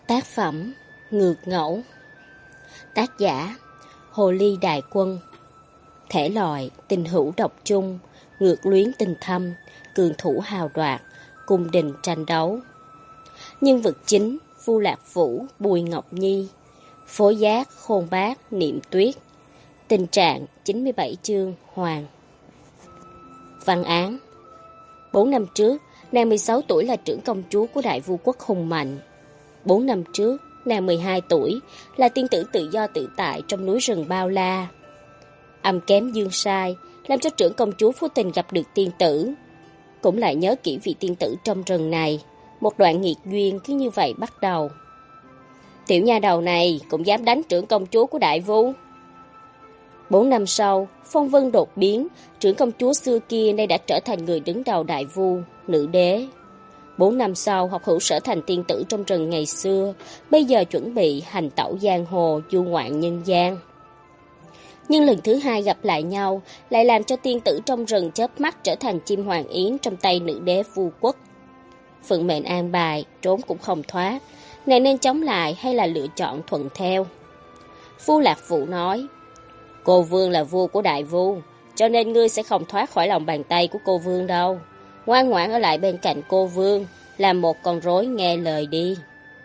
Tác phẩm Ngược Ngẫu. Tác giả Hồ Ly Đại Quân. Thể loại tình hữu độc chung, ngược luyến tình thâm, cường thủ hào đoạt, cung đình tranh đấu. Nhân vật chính Vu Lạc Vũ, Bùi Ngọc Nhi. Phối giác Khôn Bác, Niệm Tuyết. Tình trạng 97 chương Hoàng. Văn án. 4 năm trước, nàng 16 tuổi là trưởng công chúa của Đại Vu quốc hùng mạnh. 4 năm trước, nàng 12 tuổi, là tiên tử tự do tự tại trong núi rừng bao la. Âm kém dương sai, làm cho trưởng công chúa vô tình gặp được tiên tử. Cũng lại nhớ kỹ vị tiên tử trong rừng này, một đoạn nghiệt duyên cứ như vậy bắt đầu. Tiểu nha đầu này cũng dám đánh trưởng công chúa của Đại Vu. 4 năm sau, phong vân đột biến, trưởng công chúa xưa kia nay đã trở thành người đứng đầu Đại Vu, nữ đế. 4 năm sau, học hữu sở thành tiên tử trong rừng ngày xưa, bây giờ chuẩn bị hành tẩu giang hồ, du ngoạn nhân gian. Nhưng lần thứ hai gặp lại nhau, lại làm cho tiên tử trong rừng chớp mắt trở thành chim hoàng yến trong tay nữ đế Vu quốc. Phận mệnh an bài, trốn cũng không thoát, nàng nên chống lại hay là lựa chọn thuận theo? Vu Lạc Vũ nói, cô vương là vua của Đại Vu, cho nên ngươi sẽ không thoát khỏi lòng bàn tay của cô vương đâu. Ngoan ngoãn ở lại bên cạnh cô vương, làm một con rối nghe lời đi.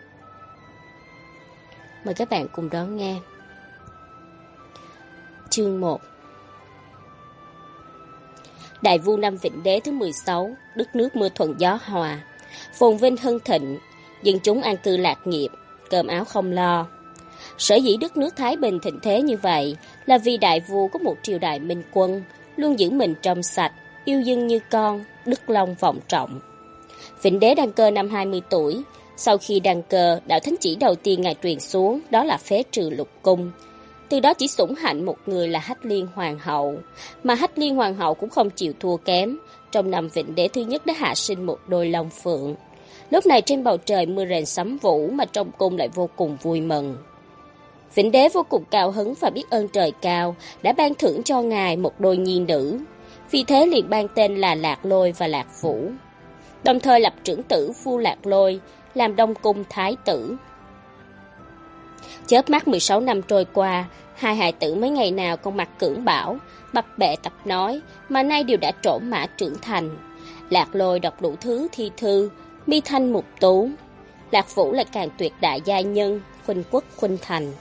Mời các bạn cùng đón nghe. Chương 1. Đại Vu năm Vĩnh Đế thứ 16, đất nước mưa thuận gió hòa, phồn vinh hưng thịnh, dân chúng an cư lạc nghiệp, cơm áo không lo. Sở dĩ đất nước Thái Bình thịnh thế như vậy là vì Đại Vu có một triều đại minh quân, luôn giữ mình trong sạch, yêu dân như con, đức long vọng trọng. Vĩnh Đế đăng cơ năm 20 tuổi, sau khi đăng cơ, đạo thánh chỉ đầu tiên ngài truyền xuống đó là phế trừ lục cung. Từ đó chỉ sủng hạnh một người là Hách Liên Hoàng hậu, mà Hách Liên Hoàng hậu cũng không chịu thua kém. Trong năm Vĩnh Đế thứ nhất đã hạ sinh một đôi long phượng. Lúc này trên bầu trời mưa rền sấm vũ mà trong cung lại vô cùng vui mừng. Vĩnh Đế vô cùng cao hứng và biết ơn trời cao đã ban thưởng cho ngài một đôi nhi nữ. Vì thế liền ban tên là Lạc Lôi và Lạc Vũ. Đồng thời lập trưởng tử Vu Lạc Lôi làm đông cung thái tử. Chớp mắt 16 năm trôi qua, hai hài tử mấy ngày nào còn mặc cưỡng bảo, bập bẹ tập nói, mà nay đều đã trổ mã trưởng thành. Lạc Lôi đọc đủ thứ thi thư, mi thanh mục tú. Lạc Vũ lại càng tuyệt đại gia nhân, khuynh quốc khuynh thành.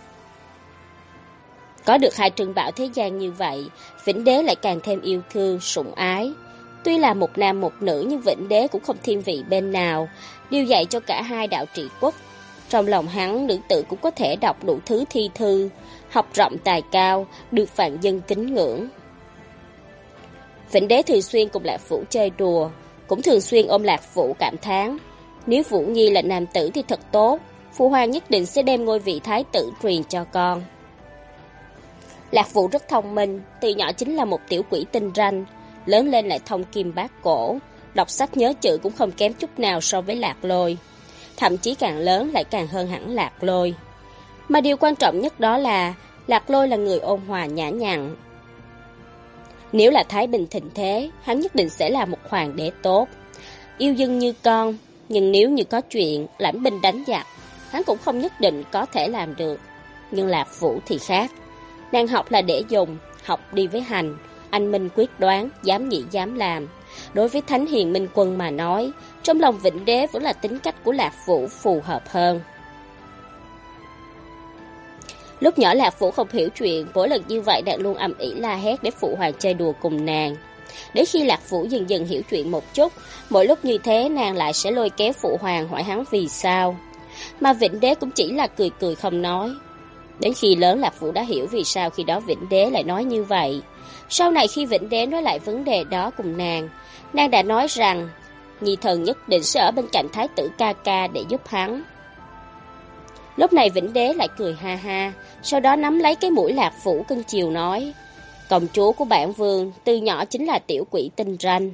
Có được hai trưng bảo thế gian như vậy, Vĩnh Đế lại càng thêm yêu thương, sủng ái. Tuy là một nam một nữ nhưng Vĩnh Đế cũng không thiên vị bên nào, điều dạy cho cả hai đạo trị quốc. Trong lòng hắn, nữ tử cũng có thể đọc đủ thứ thi thư, học rộng tài cao, được vạn dân kính ngưỡng. Vĩnh Đế thường xuyên cùng Lạc Vũ chơi đùa, cũng thường xuyên ôm Lạc Vũ cảm thán. Nếu Vũ Nhi là nam tử thì thật tốt, Phụ hoàng nhất định sẽ đem ngôi vị thái tử truyền cho con. Lạc Vũ rất thông minh, từ nhỏ chính là một tiểu quỷ tinh ranh, lớn lên lại thông kim bát cổ, đọc sách nhớ chữ cũng không kém chút nào so với Lạc Lôi. Thậm chí càng lớn lại càng hơn hẳn Lạc Lôi. Mà điều quan trọng nhất đó là Lạc Lôi là người ôn hòa nhã nhặn. Nếu là Thái Bình thịnh thế, hắn nhất định sẽ là một hoàng đế tốt, yêu dân như con. Nhưng nếu như có chuyện lãnh binh đánh giặc, hắn cũng không nhất định có thể làm được. Nhưng Lạc Vũ thì khác. Nàng học là để dùng, học đi với hành, anh minh quyết đoán, dám nghĩ dám làm. Đối với Thánh Hiền Minh Quân mà nói, trong lòng Vĩnh Đế vẫn là tính cách của Lạc Vũ phù hợp hơn. Lúc nhỏ Lạc Vũ không hiểu chuyện, mỗi lần như vậy nàng luôn ầm ĩ la hét để phụ hoàng chơi đùa cùng nàng. Đến khi Lạc Vũ dần dần hiểu chuyện một chút, mỗi lúc như thế nàng lại sẽ lôi kéo phụ hoàng hỏi hắn vì sao. Mà Vĩnh Đế cũng chỉ là cười cười không nói. Đến khi lớn Lạc Vũ đã hiểu vì sao khi đó Vĩnh Đế lại nói như vậy. Sau này khi Vĩnh Đế nói lại vấn đề đó cùng nàng đã nói rằng nhi thần nhất định sẽ ở bên cạnh thái tử ca ca để giúp hắn. Lúc này Vĩnh Đế lại cười ha ha, sau đó nắm lấy cái mũi Lạc Vũ cưng chiều nói, công chúa của bản vương từ nhỏ chính là tiểu quỷ tinh ranh.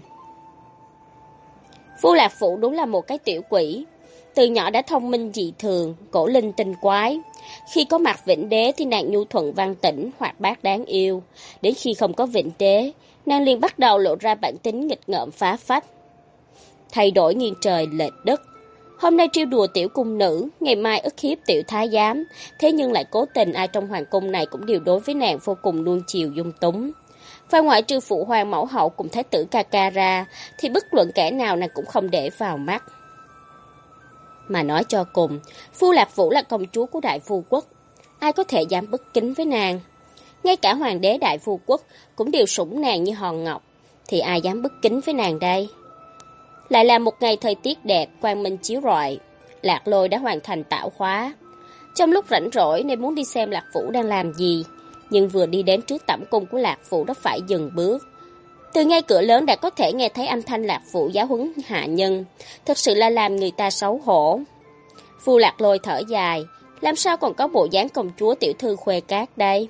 Vu Lạc Vũ đúng là một cái tiểu quỷ, từ nhỏ đã thông minh dị thường, cổ linh tinh quái. Khi có mặt Vĩnh Đế thì nàng nhu thuận văn tĩnh, hoạt bát đáng yêu. Đến khi không có Vĩnh Đế, nàng liền bắt đầu lộ ra bản tính nghịch ngợm phá phách, thay đổi nghiêng trời lệch đất. Hôm nay trêu đùa tiểu cung nữ, ngày mai ức hiếp tiểu thái giám, thế nhưng lại cố tình ai trong hoàng cung này cũng đều đối với nàng vô cùng nuông chiều dung túng. Và ngoại trừ phụ hoàng mẫu hậu cùng thái tử ca ca ra, thì bất luận kẻ nào nàng cũng không để vào mắt. Mà nói cho cùng, Phu Lạc Vũ là công chúa của Đại Phu Quốc, ai có thể dám bất kính với nàng. Ngay cả hoàng đế Đại Phu Quốc cũng đều sủng nàng như hòn ngọc, thì ai dám bất kính với nàng đây? Lại là một ngày thời tiết đẹp, quang minh chiếu rọi, Lạc Lôi đã hoàn thành tạo hóa. Trong lúc rảnh rỗi nên muốn đi xem Lạc Vũ đang làm gì, nhưng vừa đi đến trước tẩm cung của Lạc Vũ đã phải dừng bước. Từ ngay cửa lớn đã có thể nghe thấy âm thanh Lạc Vũ giáo huấn hạ nhân, thật sự là làm người ta xấu hổ. Phu Lạc Lôi thở dài, làm sao còn có bộ dáng công chúa tiểu thư khuê cát đây?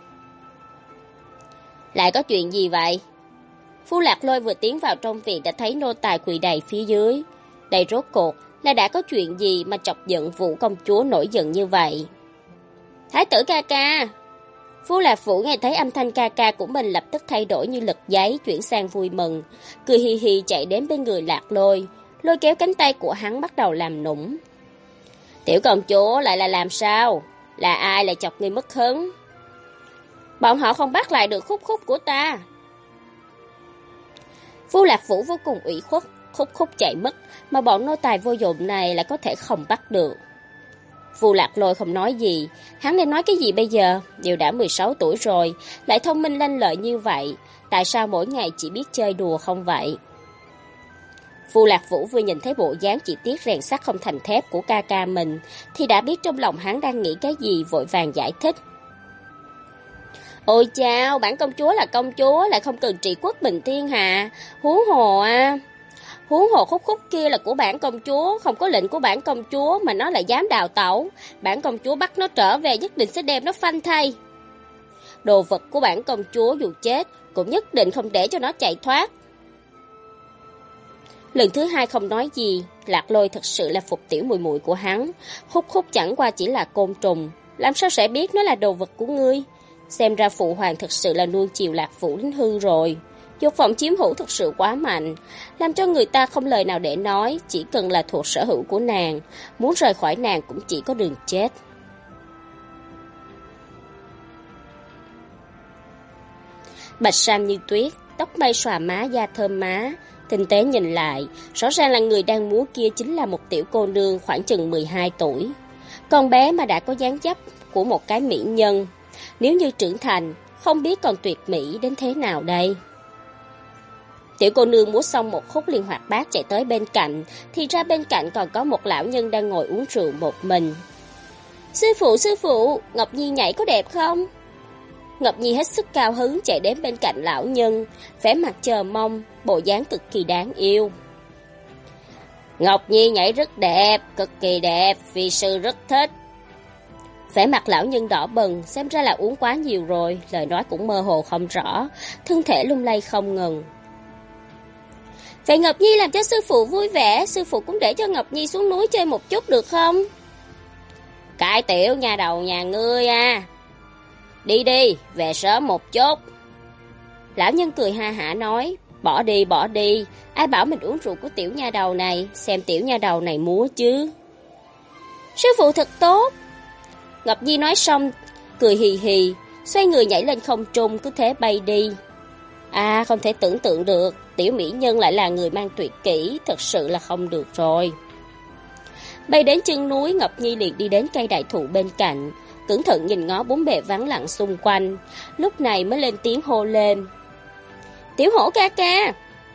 Lại có chuyện gì vậy? Phu Lạc Lôi vừa tiến vào trong viện đã thấy nô tài quỳ đầy phía dưới. Đây rốt cuộc là đã có chuyện gì mà chọc giận Vũ công chúa nổi giận như vậy? Thái tử ca ca! Phu Lạc Vũ nghe thấy âm thanh ca ca của mình lập tức thay đổi như lực giấy, chuyển sang vui mừng, cười hì hì chạy đến bên người Lạc Lôi, lôi kéo cánh tay của hắn bắt đầu làm nũng. Tiểu công chúa lại là làm sao? Là ai lại chọc ngươi mất hứng? Bọn họ không bắt lại được khúc khúc của ta. Phu Lạc Vũ vô cùng ủy khuất, khúc khúc chạy mất, mà bọn nô tài vô dụng này lại có thể không bắt được. Phu Lạc Lôi không nói gì, hắn nên nói cái gì bây giờ? Đều đã 16 tuổi rồi, lại thông minh lanh lợi như vậy, tại sao mỗi ngày chỉ biết chơi đùa không vậy? Phu Lạc Vũ vừa nhìn thấy bộ dáng chỉ tiếc rèn sắt không thành thép của ca ca mình, thì đã biết trong lòng hắn đang nghĩ cái gì, vội vàng giải thích. Ôi chao, bản công chúa là công chúa, lại không cần trị quốc bình thiên hạ, huống hồ khúc khúc kia là của bản công chúa, không có lệnh của bản công chúa mà nó lại dám đào tẩu, bản công chúa bắt nó trở về nhất định sẽ đem nó phanh thây. Đồ vật của bản công chúa dù chết cũng nhất định không để cho nó chạy thoát. Lần thứ hai không nói gì, Lạc Lôi thật sự là phục tiểu mùi mùi của hắn, khúc khúc chẳng qua chỉ là côn trùng, làm sao sẽ biết nó là đồ vật của ngươi? Xem ra phụ hoàng thật sự là nuông chiều Lạc Vũ đến hư rồi. Dục vọng chiếm hữu thật sự quá mạnh, làm cho người ta không lời nào để nói, chỉ cần là thuộc sở hữu của nàng, muốn rời khỏi nàng cũng chỉ có đường chết. Bạch sam như tuyết, tóc mây xòa má, da thơm má, tinh tế nhìn lại, rõ ràng là người đang múa kia chính là một tiểu cô nương khoảng chừng 12 tuổi. Con bé mà đã có dáng dấp của một cái mỹ nhân, nếu như trưởng thành, không biết còn tuyệt mỹ đến thế nào đây. Tiểu cô nương múa xong một khúc liền hoạt bát chạy tới bên cạnh, thì ra bên cạnh còn có một lão nhân đang ngồi uống rượu một mình. Sư phụ, Ngọc Nhi nhảy có đẹp không? Ngọc Nhi hết sức cao hứng chạy đến bên cạnh lão nhân, vẻ mặt chờ mong, bộ dáng cực kỳ đáng yêu. Ngọc Nhi nhảy rất đẹp, cực kỳ đẹp, vì sư rất thích. Vẻ mặt lão nhân đỏ bừng, xem ra là uống quá nhiều rồi, lời nói cũng mơ hồ không rõ, thân thể lung lay không ngừng. Vậy Ngọc Nhi làm cho sư phụ vui vẻ, sư phụ cũng để cho Ngọc Nhi xuống núi chơi một chút được không? Cái tiểu nhà đầu nhà ngươi à, đi đi, về sớm một chút. Lão nhân cười ha hả nói, bỏ đi, ai bảo mình uống rượu của tiểu nha đầu này, xem tiểu nha đầu này múa chứ. Sư phụ thật tốt. Ngọc Nhi nói xong, cười hì hì, xoay người nhảy lên không trung, cứ thế bay đi. À, không thể tưởng tượng được, tiểu mỹ nhân lại là người mang tuyệt kỹ, thật sự là không được rồi. Bay đến chân núi, Ngọc Nhi liền đi đến cây đại thụ bên cạnh, cẩn thận nhìn ngó bốn bề vắng lặng xung quanh, lúc này mới lên tiếng hô lên. Tiểu hổ ca ca!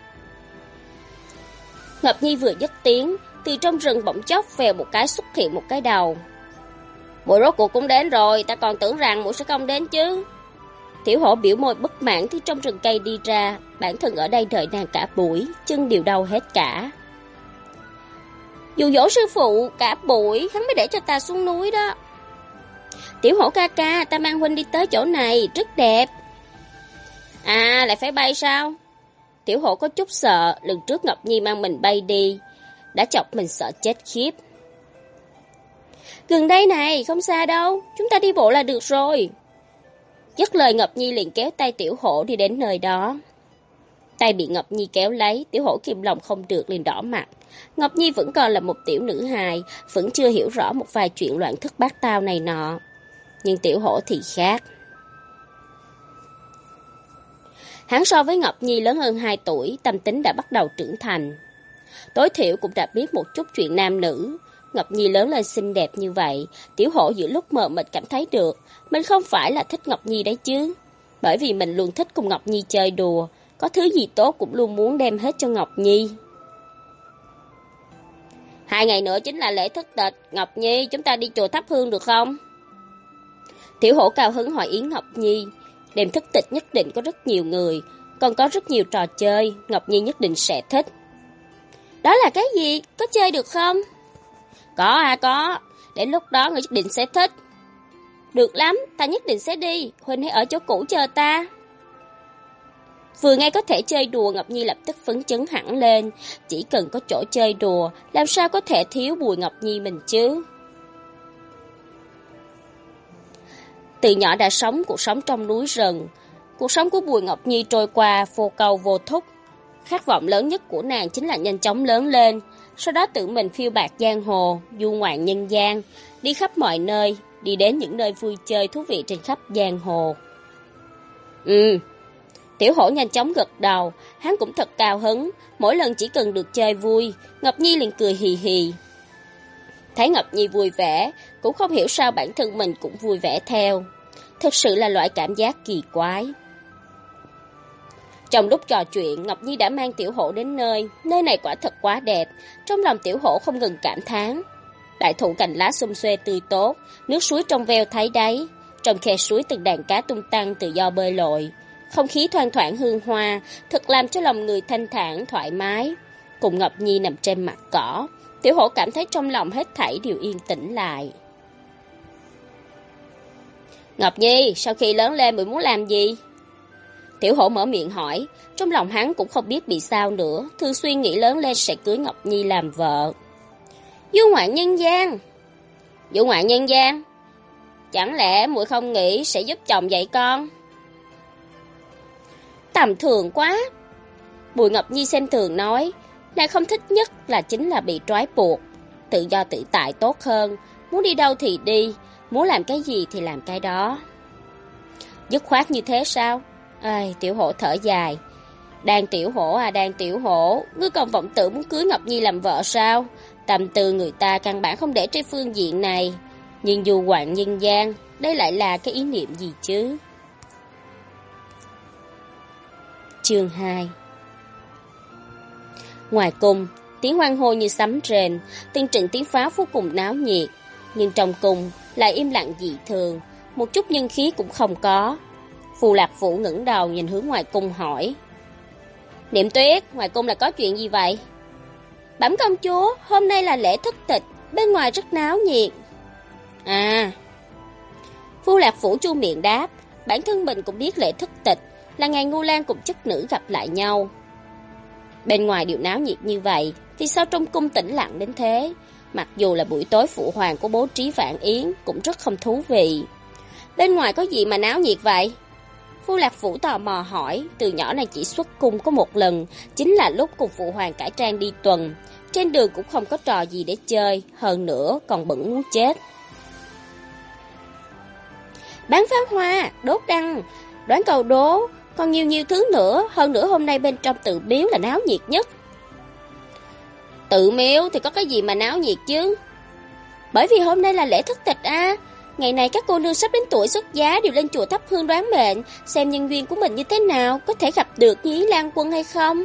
Ngọc Nhi vừa dứt tiếng, từ trong rừng bỗng chốc vèo một cái xuất hiện một cái đầu. Muội rốt cuộc cũng đến rồi, ta còn tưởng rằng muội sẽ không đến chứ. Tiểu hổ biểu môi bất mãn từ trong rừng cây đi ra, bản thân ở đây đợi nàng cả buổi, chân đều đau hết cả. Dù dỗ sư phụ cả buổi, hắn mới để cho ta xuống núi đó. Tiểu hổ ca ca, ta mang huynh đi tới chỗ này, rất đẹp. À, lại phải bay sao? Tiểu hổ có chút sợ, lần trước Ngọc Nhi mang mình bay đi, đã chọc mình sợ chết khiếp. Gần đây này, không xa đâu, chúng ta đi bộ là được rồi. Dứt lời Ngọc Nhi liền kéo tay tiểu hổ đi đến nơi đó. Tay bị Ngọc Nhi kéo lấy, Tiểu Hổ kìm lòng không được liền đỏ mặt. Ngọc Nhi vẫn còn là một tiểu nữ hài, vẫn chưa hiểu rõ một vài chuyện loạn thất bát tao này nọ. Nhưng Tiểu Hổ thì khác. Hắn so với Ngọc Nhi lớn hơn 2 tuổi, tâm tính đã bắt đầu trưởng thành. Tối thiểu cũng đã biết một chút chuyện nam nữ. Ngọc Nhi lớn lên xinh đẹp như vậy, Tiểu Hổ giữa lúc mờ mịt cảm thấy được, mình không phải là thích Ngọc Nhi đấy chứ. Bởi vì mình luôn thích cùng Ngọc Nhi chơi đùa, có thứ gì tốt cũng luôn muốn đem hết cho Ngọc Nhi. 2 ngày nữa chính là lễ thất tịch, Ngọc Nhi, chúng ta đi chùa thắp hương được không? Tiểu Hổ cao hứng hỏi Yến Ngọc Nhi. Đêm thất tịch nhất định có rất nhiều người, còn có rất nhiều trò chơi, Ngọc Nhi nhất định sẽ thích. Đó là cái gì? Có chơi được không? Có. Đến lúc đó người nhất định sẽ thích. Được lắm, ta nhất định sẽ đi. Huynh hãy ở chỗ cũ chờ ta. Vừa nghe có thể chơi đùa, Ngọc Nhi lập tức phấn chấn hẳn lên. Chỉ cần có chỗ chơi đùa, làm sao có thể thiếu Bùi Ngọc Nhi mình chứ? Từ nhỏ đã sống cuộc sống trong núi rừng. Cuộc sống của Bùi Ngọc Nhi trôi qua vô cầu vô thúc. Khát vọng lớn nhất của nàng chính là nhanh chóng lớn lên, sau đó tự mình phiêu bạt giang hồ, du ngoạn nhân gian, đi khắp mọi nơi, đi đến những nơi vui chơi thú vị trên khắp giang hồ. Tiểu Hổ nhanh chóng gật đầu, hắn cũng thật cao hứng, mỗi lần chỉ cần được chơi vui, Ngọc Nhi liền cười hì hì. Thấy Ngọc Nhi vui vẻ, cũng không hiểu sao bản thân mình cũng vui vẻ theo. Thực sự là loại cảm giác kỳ quái. Trong lúc trò chuyện, Ngọc Nhi đã mang Tiểu Hổ đến nơi này quả thật quá đẹp, trong lòng Tiểu Hổ không ngừng cảm thán. Đại thụ cành lá xum xuê tươi tốt, nước suối trong veo thấy đáy, trong khe suối từng đàn cá tung tăng tự do bơi lội, không khí thoang thoảng hương hoa, thật làm cho lòng người thanh thản thoải mái. Cùng Ngọc Nhi nằm trên mặt cỏ, Tiểu Hổ cảm thấy trong lòng hết thảy đều yên tĩnh lại. Ngọc Nhi, sau khi lớn lên muội muốn làm gì? Tiểu Hổ mở miệng hỏi, trong lòng hắn cũng không biết bị sao nữa, thường xuyên nghĩ lớn lên sẽ cưới Ngọc Nhi làm vợ. Du ngoạn nhân gian. Du ngoạn nhân gian? Chẳng lẽ muội không nghĩ sẽ giúp chồng dạy con? Tầm thường quá. Bùi Ngọc Nhi xem thường nói, nàng không thích nhất là chính là bị trói buộc, tự do tự tại tốt hơn, muốn đi đâu thì đi, muốn làm cái gì thì làm cái đó. Dứt khoát như thế sao? Tiểu Hổ thở dài. Đàn Tiểu Hổ, ngươi còn vọng tưởng muốn cưới Ngọc Nhi làm vợ sao? Tâm tư người ta căn bản không để trên phương diện này. Nhưng dù ngoạn nhân gian, đây lại là cái ý niệm gì chứ? Chương 2. Ngoài cung, tiếng hoan hô như sấm rền, từng trận tiếng pháo vô cùng náo nhiệt. Nhưng trong cung lại im lặng dị thường, một chút nhân khí cũng không có. Phù Lạc Vũ ngẩng đầu nhìn hướng ngoài cung hỏi. Niệm Tuyết, ngoài cung là có chuyện gì vậy? Bẩm công chúa, hôm nay là lễ thất tịch, bên ngoài rất náo nhiệt. Phù Lạc Vũ chu miệng đáp, bản thân mình cũng biết lễ thất tịch là ngày Ngưu Lang cùng chất nữ gặp lại nhau. Bên ngoài đều náo nhiệt như vậy, thì sao trong cung tĩnh lặng đến thế? Mặc dù là buổi tối phụ hoàng có bố trí vạn yến, cũng rất không thú vị. Bên ngoài có gì mà náo nhiệt vậy? Phù Lạc Vũ tò mò hỏi, từ nhỏ này chỉ xuất cung có một lần, chính là lúc cùng phụ hoàng cải trang đi tuần. Trên đường cũng không có trò gì để chơi, hơn nữa còn bận muốn chết. Bán pháo hoa, đốt đăng, đoán câu đố, còn nhiều thứ nữa, hơn nữa hôm nay bên trong tự miếu là náo nhiệt nhất. Tự miếu thì có cái gì mà náo nhiệt chứ? Bởi vì hôm nay là lễ thất tịch à. Ngày này các cô nương sắp đến tuổi xuất giá đều lên chùa thắp hương đoán mệnh, xem nhân duyên của mình như thế nào, có thể gặp được Nhí Lan Quân hay không.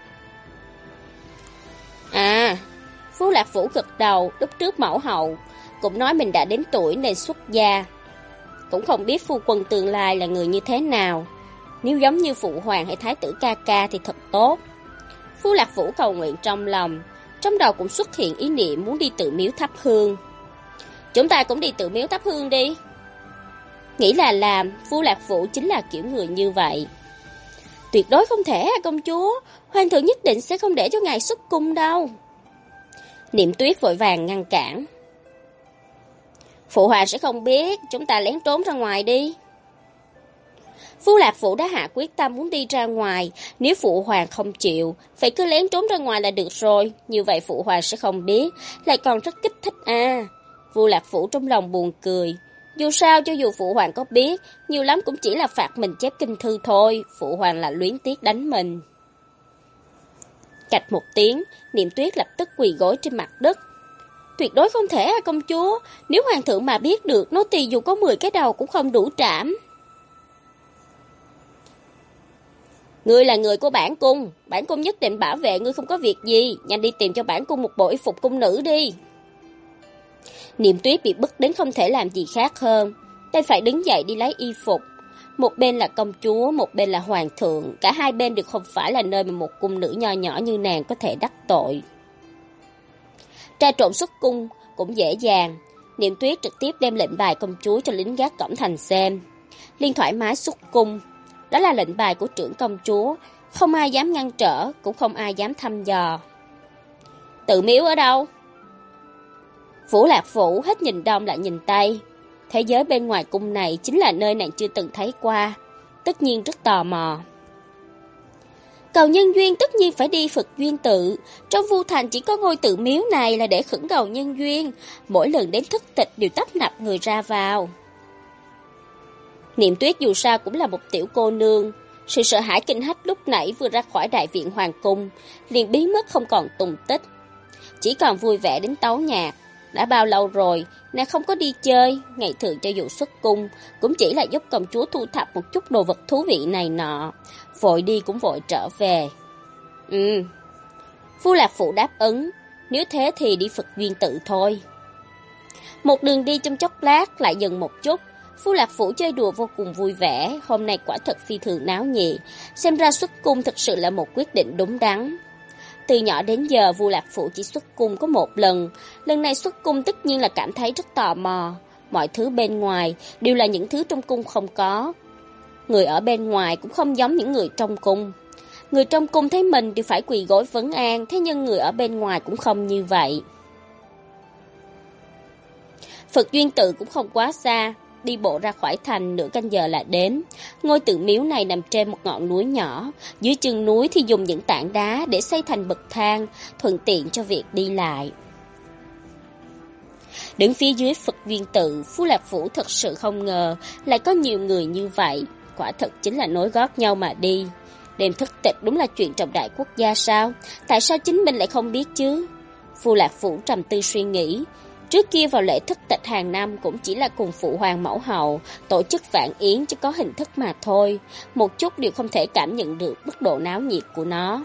Phù Lạc Vũ gật đầu, lúc trước mẫu hậu cũng nói mình đã đến tuổi nên xuất gia. Cũng không biết phu quân tương lai là người như thế nào. Nếu giống như phụ hoàng hay thái tử ca ca thì thật tốt. Phù Lạc Vũ cầu nguyện trong lòng, trong đầu cũng xuất hiện ý niệm muốn đi tự miếu thắp hương. Chúng ta cũng đi tự miếu thắp hương đi. Nghĩ là làm, Phù Lạc Vũ chính là kiểu người như vậy. Tuyệt đối không thể công chúa, hoàng thượng nhất định sẽ không để cho ngài xuất cung đâu. Niệm Tuyết vội vàng ngăn cản. Phụ hoàng sẽ không biết, chúng ta lén trốn ra ngoài đi. Phu Lạc Phủ đã hạ quyết tâm muốn đi ra ngoài, nếu phụ hoàng không chịu, phải cứ lén trốn ra ngoài là được rồi, như vậy phụ hoàng sẽ không biết, lại còn rất kích thích à. Phu Lạc Phủ trong lòng buồn cười, dù sao cho dù phụ hoàng có biết, nhiều lắm cũng chỉ là phạt mình chép kinh thư thôi, phụ hoàng là luyến tiếc đánh mình. Cạch một tiếng, Niệm Tuyết lập tức quỳ gối trên mặt đất. Tuyệt đối không thể à công chúa, nếu hoàng thượng mà biết được, nô tỳ dù có 10 cái đầu cũng không đủ trảm. Ngươi là người của bản cung nhất định bảo vệ ngươi không có việc gì, nhanh đi tìm cho bản cung một bộ y phục cung nữ đi. Niệm Tuyết bị bức đến không thể làm gì khác hơn, tay phải đứng dậy đi lấy y phục. Một bên là công chúa, một bên là hoàng thượng, cả hai bên đều không phải là nơi mà một cung nữ nho nhỏ như nàng có thể đắc tội. Tra trộn xuất cung cũng dễ dàng, Niệm Tuyết trực tiếp đem lệnh bài công chúa cho lính gác cổng thành xem. Liên thoải mái xuất cung, đó là lệnh bài của trưởng công chúa, không ai dám ngăn trở, cũng không ai dám thăm dò. Tự miếu ở đâu? Phủ Lạc Phủ hết nhìn đông lại nhìn tây. Thế giới bên ngoài cung này chính là nơi nàng chưa từng thấy qua, tất nhiên rất tò mò. Cầu nhân duyên tất nhiên phải đi Phật Duyên Tự, trong Vu Thành chỉ có ngôi tự miếu này là để khẩn cầu nhân duyên, mỗi lần đến thất tịch đều tấp nập người ra vào. Niệm Tuyết dù sao cũng là một tiểu cô nương, sự sợ hãi kinh hách lúc nãy vừa ra khỏi đại viện hoàng cung, liền biến mất không còn tùng tích. Chỉ còn vui vẻ đến tấu nhạc. Đã bao lâu rồi, nàng không có đi chơi, ngày thường cho dù xuất cung, cũng chỉ là giúp công chúa thu thập một chút đồ vật thú vị này nọ, vội đi cũng vội trở về. Phu Lạc Phụ đáp ứng, nếu thế thì đi Phật Duyên Tự thôi. Một đường đi trong chốc lát lại dừng một chút, Phu Lạc Phủ chơi đùa vô cùng vui vẻ, hôm nay quả thật phi thường náo nhiệt, xem ra xuất cung thực sự là một quyết định đúng đắn. Từ nhỏ đến giờ Vu Lạc Phủ chỉ xuất cung có một lần này xuất cung tất nhiên là cảm thấy rất tò mò, mọi thứ bên ngoài đều là những thứ trong cung không có. Người ở bên ngoài cũng không giống những người trong cung. Người trong cung thấy mình đều phải quỳ gối vấn an, thế nhưng người ở bên ngoài cũng không như vậy. Phật Duyên Tự cũng không quá xa, đi bộ ra khỏi thành nửa canh giờ là đến. Ngôi tự miếu này nằm trên một ngọn núi nhỏ, dưới chân núi thì dùng những tảng đá để xây thành bậc thang, thuận tiện cho việc đi lại. Đứng phía dưới Phật Duyên Tự, Phu Lạc Phủ thật sự không ngờ lại có nhiều người như vậy, quả thật chính là nối gót nhau mà đi. Đêm thất tịch đúng là chuyện trọng đại quốc gia sao? Tại sao chính mình lại không biết chứ? Phu Lạc Phủ trầm tư suy nghĩ. Trước kia vào lễ thất tịch hàng năm cũng chỉ là cùng phụ hoàng mẫu hậu tổ chức vạn yến chứ có hình thức mà thôi, một chút đều không thể cảm nhận được mức độ náo nhiệt của nó.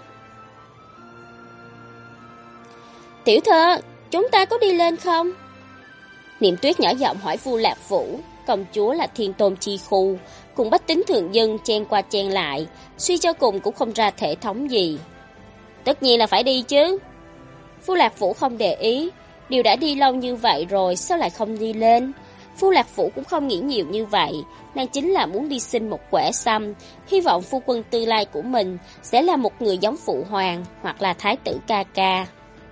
Tiểu thơ, chúng ta có đi lên không? Niệm Tuyết nhỏ giọng hỏi Vu Lạc Phủ, công chúa là thiên tôn chi khu, cùng bách tính thường dân chen qua chen lại, suy cho cùng cũng không ra thể thống gì. Tất nhiên là phải đi chứ. Vu Lạc Phủ không để ý, điều đã đi lâu như vậy rồi sao lại không đi lên? Phu Lạc Phủ cũng không nghĩ nhiều như vậy, nàng chính là muốn đi xin một quẻ xăm, hy vọng phu quân tương lai của mình sẽ là một người giống phụ hoàng hoặc là thái tử ca ca.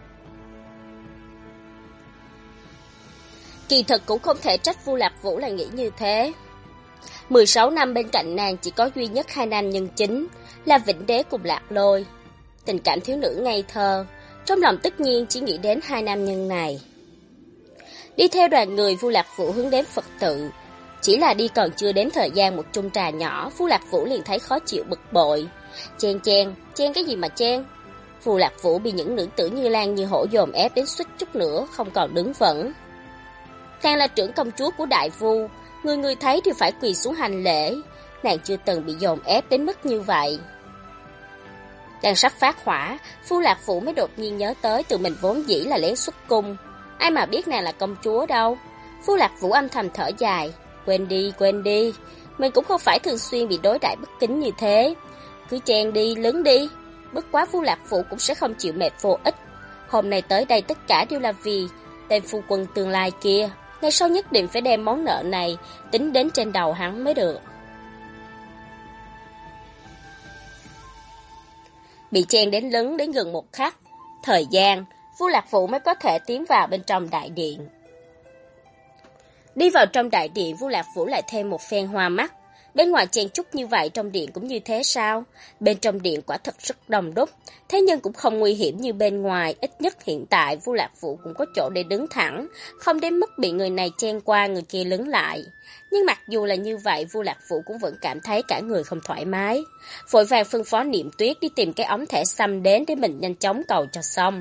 Kỳ thực cũng không thể trách Phu Lạc Phủ là nghĩ như thế. 16 năm bên cạnh nàng chỉ có duy nhất hai nam nhân chính là Vĩnh Đế cùng Lạc Lôi. Tình cảm thiếu nữ ngây thơ, trong lòng tất nhiên chỉ nghĩ đến hai nam nhân này. Đi theo đoàn người, Vu Lạc Phủ hướng đến Phật tự. Chỉ là đi còn chưa đến thời gian một chung trà nhỏ, Vu Lạc Phủ liền thấy khó chịu bực bội. Chen cái gì mà chen? Vu Lạc Phủ bị những nữ tử như Lan như hổ dồn ép đến suýt chút nữa không còn đứng vững. Nàng là trưởng công chúa của Đại Vu, người thấy thì phải quỳ xuống hành lễ. Nàng chưa từng bị dồn ép đến mức như vậy. Đang sắp phát hỏa, Phu Lạc Phủ mới đột nhiên nhớ tới tự mình vốn dĩ là lén xuất cung. Ai mà biết nàng là công chúa đâu. Phu Lạc Phủ âm thầm thở dài. Quên đi, mình cũng không phải thường xuyên bị đối đãi bất kính như thế. Cứ chen đi, lớn đi. Bất quá Phu Lạc Phủ cũng sẽ không chịu mệt vô ích. Hôm nay tới đây tất cả đều là vì tên phu quân tương lai kia. Ngày sau nhất định phải đem món nợ này tính đến trên đầu hắn mới được. Bị chen đến lấn đến gần một khắc, thời gian, Phu Lạc Phủ mới có thể tiến vào bên trong đại điện. Đi vào trong đại điện, Vu Lạc Phủ lại thêm một phen hoa mắt. Bên ngoài chen chúc như vậy, trong điện cũng như thế sao? Bên trong điện quả thật rất đông đúc, thế nhưng cũng không nguy hiểm như bên ngoài, ít nhất hiện tại Vu Lạc Vũ cũng có chỗ để đứng thẳng, không đến mức bị người này chen qua người kia lấn lại. Nhưng mặc dù là như vậy, Vu Lạc Vũ cũng vẫn cảm thấy cả người không thoải mái. Vội vàng phân phó Niệm Tuyết đi tìm cái ống thẻ xăm đến để mình nhanh chóng cầu cho xong.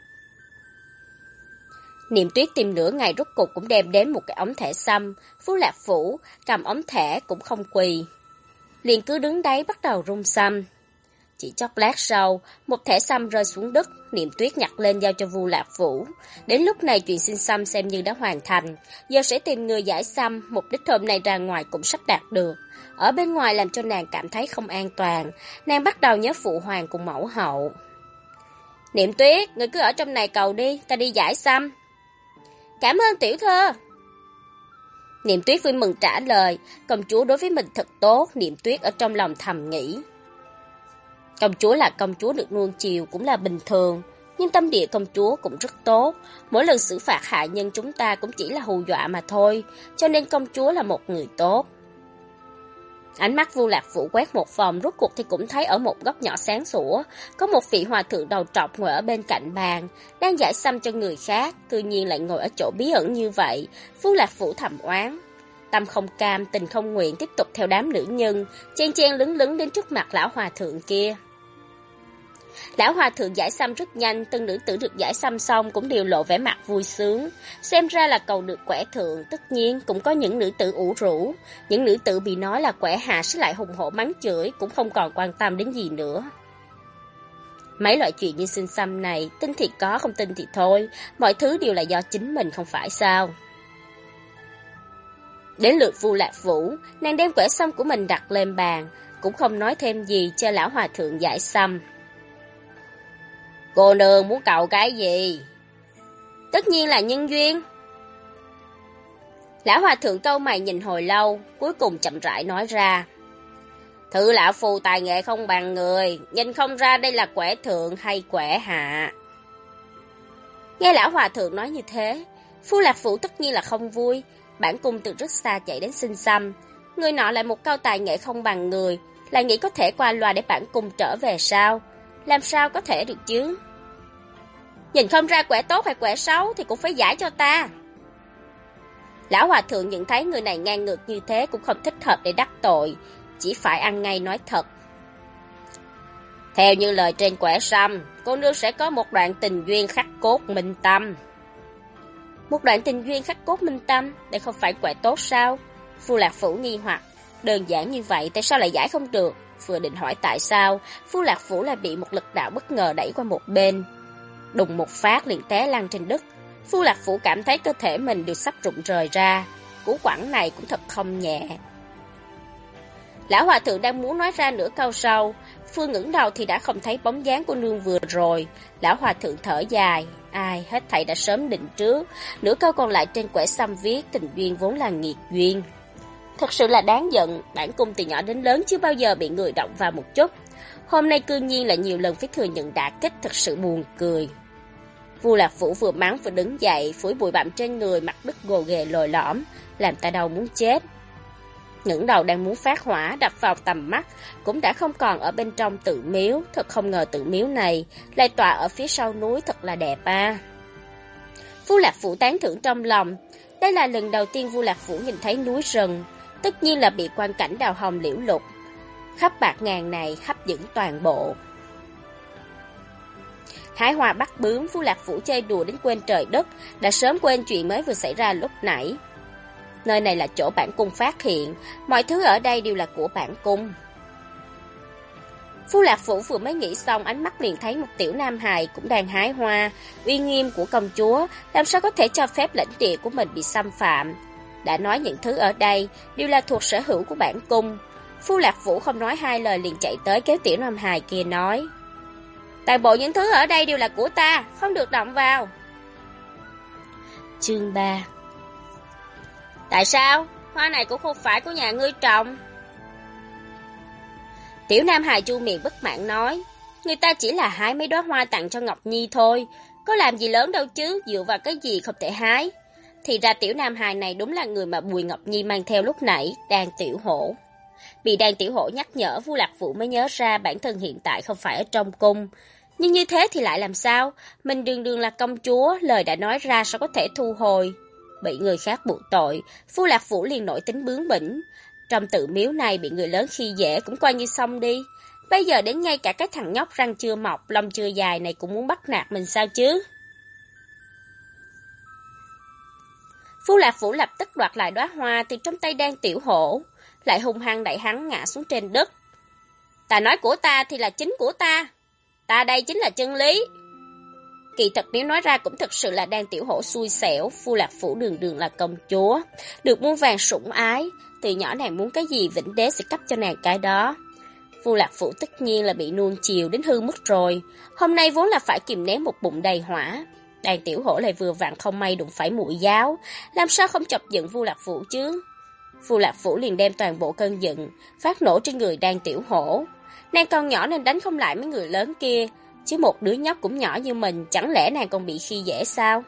Niệm Tuyết tìm nửa ngày rốt cục cũng đem đến một cái ống thẻ xăm. Vu Lạc Vũ cầm ống thẻ cũng không quỳ, liền cứ đứng đấy bắt đầu rung xăm. Chỉ chốc lát sau, một thẻ xăm rơi xuống đất, Niệm Tuyết nhặt lên giao cho Vu Lạc Vũ. Đến lúc này chuyện xin xăm xem như đã hoàn thành, giờ sẽ tìm người giải xăm, mục đích hôm nay ra ngoài cũng sắp đạt được. Ở bên ngoài làm cho nàng cảm thấy không an toàn, nàng bắt đầu nhớ phụ hoàng cùng mẫu hậu. Niệm Tuyết, người cứ ở trong này cầu đi, ta đi giải xăm. Cảm ơn tiểu thơ. Niệm Tuyết vui mừng trả lời, công chúa đối với mình thật tốt. Niệm Tuyết ở trong lòng thầm nghĩ, công chúa là công chúa được nuông chiều cũng là bình thường, nhưng tâm địa công chúa cũng rất tốt. Mỗi lần xử phạt hạ nhân chúng ta cũng chỉ là hù dọa mà thôi, cho nên công chúa là một người tốt. Ánh mắt Vu Lạc Vũ quét một vòng, rốt cuộc thì cũng thấy ở một góc nhỏ sáng sủa, có một vị hòa thượng đầu trọc ngồi ở bên cạnh bàn, đang giải xăm cho người khác, tự nhiên lại ngồi ở chỗ bí ẩn như vậy. Vu Lạc Vũ thầm oán, tâm không cam, tình không nguyện, tiếp tục theo đám nữ nhân, chen chen lấn lấn đến trước mặt lão hòa thượng kia. Lão hòa thượng giải xăm rất nhanh, từng nữ tử được giải xăm xong cũng đều lộ vẻ mặt vui sướng. Xem ra là cầu được quẻ thượng, tất nhiên cũng có những nữ tử ủ rũ. Những nữ tử bị nói là quẻ hạ sẽ lại hùng hổ mắng chửi, cũng không còn quan tâm đến gì nữa. Mấy loại chuyện như xin xăm này, tin thì có, không tin thì thôi, mọi thứ đều là do chính mình không phải sao. Đến lượt Vu Lạc Vũ, nàng đem quẻ xăm của mình đặt lên bàn, cũng không nói thêm gì cho lão hòa thượng giải xăm. Cô nương muốn cầu cái gì? Tất nhiên là nhân duyên. Lão hòa thượng cau mày nhìn hồi lâu, cuối cùng chậm rãi nói ra. Thử lão phu tài nghệ không bằng người, nhìn không ra đây là quẻ thượng hay quẻ hạ. Nghe lão hòa thượng nói như thế, Vu Lạc Vũ tất nhiên là không vui. Bản cung từ rất xa chạy đến xin xăm, người nọ lại một câu tài nghệ không bằng người, lại nghĩ có thể qua loa để bản cung trở về sao? Làm sao có thể được chứ? Nhìn không ra quẻ tốt hay quẻ xấu thì cũng phải giải cho ta. Lão hòa thượng nhận thấy người này ngang ngược như thế cũng không thích hợp để đắc tội, chỉ phải ăn ngay nói thật. Theo như lời trên quẻ xăm, cô nương sẽ có một đoạn tình duyên khắc cốt minh tâm. Một đoạn tình duyên khắc cốt minh tâm, đây không phải quẻ tốt sao? Vu Lạc Vũ nghi hoặc, đơn giản như vậy tại sao lại giải không được? Vừa định hỏi tại sao, Vu Lạc Vũ lại bị một lực đạo bất ngờ đẩy qua một bên. Đùng một phát liền té lăn trên đất. Vu Lạc Vũ cảm thấy cơ thể mình đều sắp rụng rời ra. Cú quẳng này cũng thật không nhẹ. Lão hòa thượng đang muốn nói ra nửa câu sau, Phương ngẩng đầu thì đã không thấy bóng dáng của nương vừa rồi. Lão hòa thượng thở dài, ai hết thảy đã sớm định trước. Nửa câu còn lại trên quẻ xăm viết tình duyên vốn là nghiệt duyên. Thật sự là đáng giận, bản cung từ nhỏ đến lớn chưa bao giờ bị người động vào một chút. Hôm nay cư nhiên là nhiều lần phải thừa nhận đả kích, thật sự buồn cười. Vu Lạc Vũ vừa mắng vừa đứng dậy, phủi bụi bặm trên người, mặt đất gồ ghề lồi lõm, làm ta đau muốn chết. Ngẩng đầu đang muốn phát hỏa, đập vào tầm mắt, cũng đã không còn ở bên trong tự miếu. Thật không ngờ tự miếu này lại tọa ở phía sau núi, thật là đẹp a. Vu Lạc Vũ tán thưởng trong lòng, đây là lần đầu tiên Vu Lạc Vũ nhìn thấy núi rừng, tất nhiên là bị quang cảnh đào hồng liễu lục, khắp bạt ngàn này hấp dẫn toàn bộ. Hái hoa bắt bướm, Vu Lạc Vũ chơi đùa đến quên trời đất, đã sớm quên chuyện mới vừa xảy ra lúc nãy. Nơi này là chỗ bản cung phát hiện, mọi thứ ở đây đều là của bản cung. Vu Lạc Vũ vừa mới nghĩ xong, ánh mắt liền thấy một tiểu nam hài cũng đang hái hoa. Uy nghiêm của công chúa, làm sao có thể cho phép lãnh địa của mình bị xâm phạm? Đã nói những thứ ở đây đều là thuộc sở hữu của bản cung. Vu Lạc Vũ không nói hai lời liền chạy tới kéo tiểu nam hài kia nói. Toàn bộ những thứ ở đây đều là của ta, không được động vào. Chương 3. Tại sao? Hoa này cũng không phải của nhà ngươi trồng. Tiểu nam hài chu miệng bất mãn nói. Người ta chỉ là hái mấy đóa hoa tặng cho Ngọc Nhi thôi, có làm gì lớn đâu chứ, dựa vào cái gì không thể hái. Thì ra tiểu nam hài này đúng là người mà Bùi Ngọc Nhi mang theo lúc nãy, đang tiểu hổ. Bị Đan Tiểu Hổ nhắc nhở, Vu Lạc Vũ mới nhớ ra bản thân hiện tại không phải ở trong cung. Nhưng như thế thì lại làm sao? Mình đường đường là công chúa, lời đã nói ra sao có thể thu hồi? Bị người khác buộc tội, Vu Lạc Vũ liền nổi tính bướng bỉnh. Trong tự miếu này bị người lớn khi dễ cũng coi như xong đi. Bây giờ đến ngay cả cái thằng nhóc răng chưa mọc, lông chưa dài này cũng muốn bắt nạt mình sao chứ? Vu Lạc Vũ lập tức đoạt lại đóa hoa từ trong tay Đan Tiểu Hổ, lại hung hăng đẩy hắn ngã xuống trên đất. Ta nói của ta thì là chính của ta. Ta đây chính là chân lý. Kỳ thật nếu nói ra cũng thực sự là Đan Tiểu Hổ xui xẻo. Vu Lạc Vũ đường đường là công chúa, được muôn vàng sủng ái. Từ nhỏ nàng muốn cái gì Vĩnh Đế sẽ cấp cho nàng cái đó. Vu Lạc Vũ tất nhiên là bị nuông chiều đến hư mất rồi. Hôm nay vốn là phải kìm nén một bụng đầy hỏa. Đan Tiểu Hổ lại vừa vặn không may đụng phải muội giáo, làm sao không chọc giận Vu Lạc Vũ chứ? Vu Lạc Vũ liền đem toàn bộ cơn giận phát nổ trên người Đan Tiểu Hổ. Nàng còn nhỏ nên đánh không lại mấy người lớn kia, chứ một đứa nhóc cũng nhỏ như mình, chẳng lẽ nàng còn bị khi dễ sao?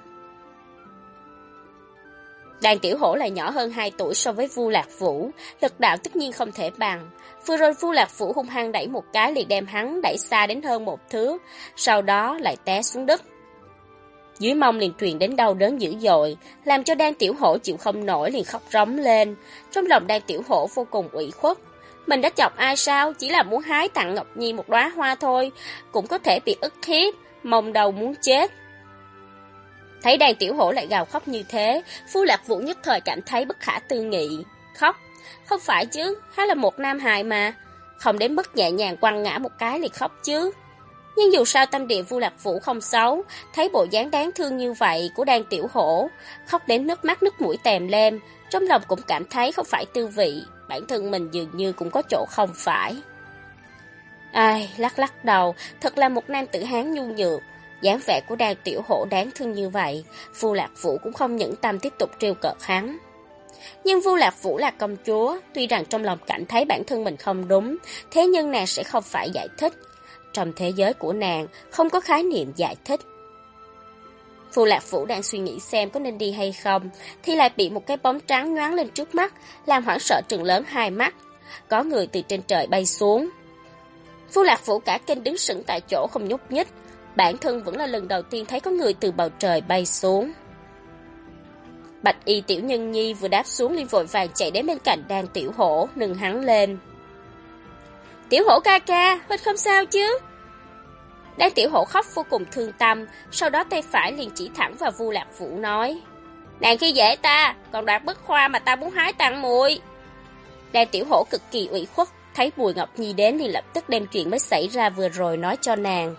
Đan Tiểu Hổ lại nhỏ hơn 2 tuổi so với Vu Lạc Vũ, lực đạo tất nhiên không thể bằng. Vừa rồi Vu Lạc Vũ hung hăng đẩy một cái liền đem hắn đẩy xa đến hơn 1 thước, sau đó lại té xuống đất. Dưới mông liền truyền đến đau đớn dữ dội, làm cho Đan Tiểu Hổ chịu không nổi liền khóc rống lên. Trong lòng Đan Tiểu Hổ vô cùng ủy khuất. Mình đã chọc ai sao? Chỉ là muốn hái tặng Ngọc Nhi một đóa hoa thôi, cũng có thể bị ức hiếp, mông đầu muốn chết. Thấy Đan Tiểu Hổ lại gào khóc như thế, Vu Lạc Vũ nhất thời cảm thấy bất khả tư nghị. Khóc? Không phải chứ, hắn là một nam hài mà. Không đến mức nhẹ nhàng quăng ngã một cái liền khóc chứ. Nhưng dù sao tâm địa Vu Lạc Vũ không xấu, thấy bộ dáng đáng thương như vậy của Đan Tiểu Hổ, khóc đến nước mắt nước mũi tèm lem, trong lòng cũng cảm thấy không phải tư vị, bản thân mình dường như cũng có chỗ không phải. Ai, lắc lắc đầu, thật là một nam tử Hán nhu nhược, dáng vẻ của Đan Tiểu Hổ đáng thương như vậy, Vu Lạc Vũ cũng không nhẫn tâm tiếp tục trêu cợt hắn. Nhưng Vu Lạc Vũ là công chúa, tuy rằng trong lòng cảm thấy bản thân mình không đúng, thế nhưng nàng sẽ không phải giải thích. Trong thế giới của nàng, không có khái niệm giải thích. Vu Lạc Vũ đang suy nghĩ xem có nên đi hay không, thì lại bị một cái bóng trắng nhoáng lên trước mắt, làm hoảng sợ trừng lớn hai mắt. Có người từ trên trời bay xuống. Vu Lạc Vũ cả kinh đứng sững tại chỗ không nhúc nhích, bản thân vẫn là lần đầu tiên thấy có người từ bầu trời bay xuống. Bạch y tiểu nhân nhi vừa đáp xuống liền vội vàng chạy đến bên cạnh Đan Tiểu Hổ, nâng hắn lên. Tiểu Hổ ca ca, huynh không sao chứ? Đan Tiểu Hổ khóc vô cùng thương tâm, sau đó tay phải liền chỉ thẳng vào Vu Lạc Vũ nói. Nàng khi dễ ta, còn đoạt bức hoa mà ta muốn hái tặng muội. Đan Tiểu Hổ cực kỳ ủy khuất, thấy Bùi Ngọc Nhi đến thì lập tức đem chuyện mới xảy ra vừa rồi nói cho nàng.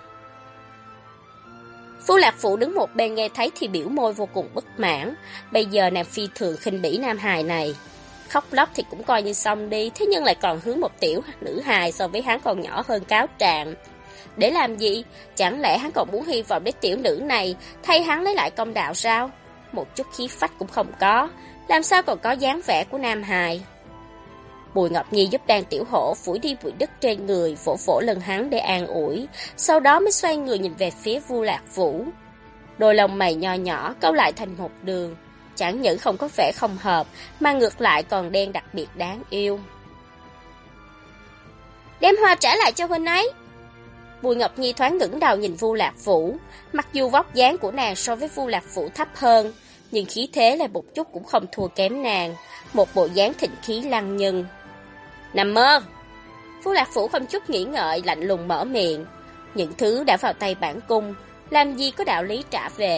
Vu Lạc Vũ đứng một bên nghe thấy thì biểu môi vô cùng bất mãn, bây giờ nàng phi thường khinh bỉ nam hài này. Khóc lóc thì cũng coi như xong đi, thế nhưng lại còn hướng một tiểu nữ hài so với hắn còn nhỏ hơn cáo trạng. Để làm gì? Chẳng lẽ hắn còn muốn hy vọng đến tiểu nữ này thay hắn lấy lại công đạo sao? Một chút khí phách cũng không có, làm sao còn có dáng vẻ của nam hài. Bùi Ngọc Nhi giúp Đan Tiểu Hổ phủi đi bụi đất trên người, vỗ vỗ lưng hắn để an ủi, sau đó mới xoay người nhìn về phía Vu Lạc Vũ. Đôi lông mày nho nhỏ câu lại thành một đường, chẳng những không có vẻ không hợp, mà ngược lại còn đen đặc biệt đáng yêu. Đem hoa trả lại cho huynh ấy. Bùi Ngọc Nhi thoáng ngẩng đầu nhìn Vu Lạc Vũ, mặc dù vóc dáng của nàng so với Vu Lạc Vũ thấp hơn, nhưng khí thế là một chút cũng không thua kém nàng, một bộ dáng thịnh khí lăng nhân. Nằm mơ! Vu Lạc Vũ không chút nghĩ ngợi lạnh lùng mở miệng, những thứ đã vào tay bản cung, làm gì có đạo lý trả về.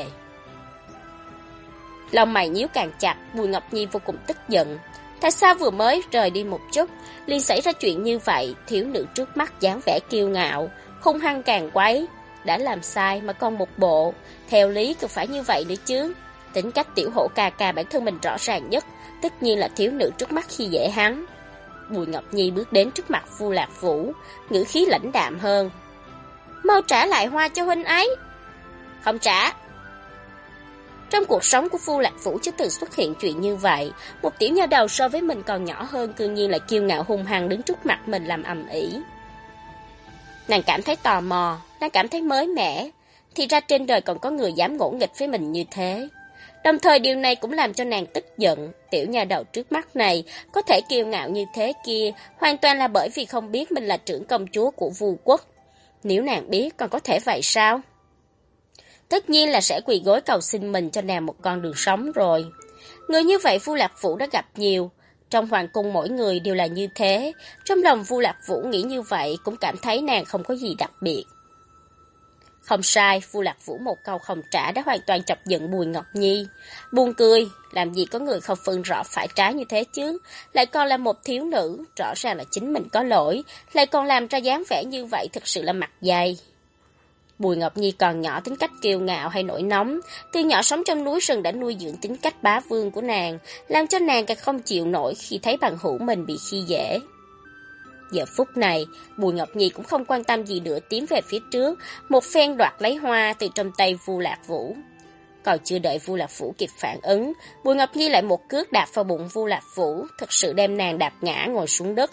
Lòng mày nhíu càng chặt, Bùi Ngọc Nhi vô cùng tức giận. Tại sao vừa mới rời đi một chút, liền xảy ra chuyện như vậy? Thiếu nữ trước mắt dáng vẻ kiêu ngạo, hung hăng càng quấy, đã làm sai mà còn một bộ, theo lý cứ phải như vậy nữa chứ. Tính cách Tiểu Hổ ca ca bản thân mình rõ ràng nhất, tất nhiên là thiếu nữ trước mắt khi dễ hắn. Bùi Ngọc Nhi bước đến trước mặt Vu Lạc Vũ, ngữ khí lãnh đạm hơn. Mau trả lại hoa cho huynh ấy. Không trả. Trong cuộc sống của Vu Lạc Vũ chưa từng xuất hiện chuyện như vậy, một tiểu nha đầu so với mình còn nhỏ hơn cư nhiên là kiêu ngạo hung hăng đứng trước mặt mình làm ầm ĩ. Nàng cảm thấy tò mò, nàng cảm thấy mới mẻ, thì ra trên đời còn có người dám ngỗ nghịch với mình như thế. Đồng thời điều này cũng làm cho nàng tức giận. Tiểu nhà đầu trước mắt này có thể kiêu ngạo như thế kia, hoàn toàn là bởi vì không biết mình là trưởng công chúa của Vu quốc. Nếu nàng biết còn có thể vậy sao? Tất nhiên là sẽ quỳ gối cầu xin mình cho nàng một con đường sống rồi. Người như vậy Vu Lạc Vũ đã gặp nhiều. Trong hoàng cung mỗi người đều là như thế. Trong lòng Vu Lạc Vũ nghĩ như vậy cũng cảm thấy nàng không có gì đặc biệt. Không sai, Vu Lạc Vũ một câu không trả đã hoàn toàn chọc giận Bùi Ngọc Nhi. Buồn cười, làm gì có người không phân rõ phải trái như thế chứ. Lại còn là một thiếu nữ, rõ ràng là chính mình có lỗi. Lại còn làm ra dáng vẻ như vậy thực sự là mặt dày. Bùi Ngọc Nhi còn nhỏ tính cách kiêu ngạo hay nổi nóng. Từ nhỏ sống trong núi rừng đã nuôi dưỡng tính cách bá vương của nàng, làm cho nàng càng không chịu nổi khi thấy bằng hữu mình bị khi dễ. Giờ phút này, Bùi Ngọc Nhi cũng không quan tâm gì nữa tiến về phía trước, một phen đoạt lấy hoa từ trong tay Vu Lạc Vũ. Còn chưa đợi Vu Lạc Vũ kịp phản ứng, Bùi Ngọc Nhi lại một cước đạp vào bụng Vu Lạc Vũ, thật sự đem nàng đạp ngã ngồi xuống đất.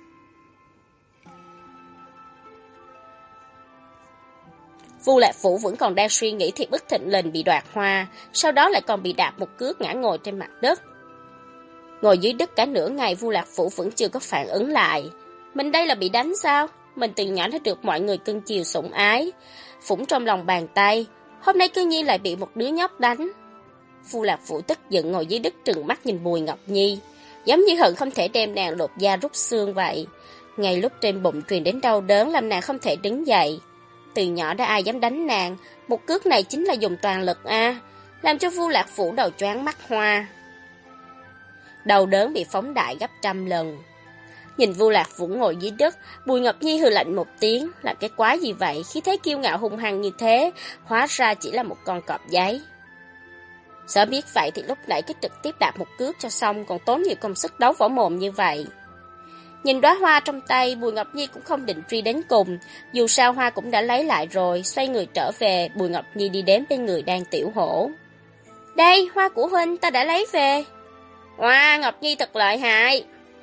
Vu Lạc Vũ vẫn còn đang suy nghĩ thì bất thình lình bị đoạt hoa, sau đó lại còn bị đạp một cước ngã ngồi trên mặt đất. Ngồi dưới đất cả nửa ngày Vu Lạc Vũ vẫn chưa có phản ứng lại. Mình đây là bị đánh sao? Mình từ nhỏ đã được mọi người cưng chiều sủng ái, phủng trong lòng bàn tay. Hôm nay cư nhiên lại bị một đứa nhóc đánh. Vu Lạc Vũ tức giận ngồi dưới đất trừng mắt nhìn Bùi Ngọc Nhi, giống như hận không thể đem nàng lột da rút xương vậy. Ngay lúc trên bụng truyền đến đau đớn làm nàng không thể đứng dậy. Từ nhỏ đã ai dám đánh nàng, một cước này chính là dùng toàn lực làm cho Vu Lạc Vũ đầu choáng mắt hoa. Đau đớn bị phóng đại gấp 100 lần. Nhìn Vu Lạc Vũ ngồi dưới đất, Bùi Ngọc Nhi hừ lạnh một tiếng, làm cái quái gì vậy, khi thấy kiêu ngạo hung hăng như thế, hóa ra chỉ là một con cọp giấy. Sớm biết vậy thì lúc nãy cứ trực tiếp đạp một cước cho xong, còn tốn nhiều công sức đấu võ mồm như vậy. Nhìn đóa hoa trong tay, Bùi Ngọc Nhi cũng không định truy đến cùng, dù sao hoa cũng đã lấy lại rồi, xoay người trở về, Bùi Ngọc Nhi đi đến bên người Đan Tiểu Hổ. Đây, hoa của huynh ta đã lấy về. Wow, Ngọc Nhi thật lợi hại.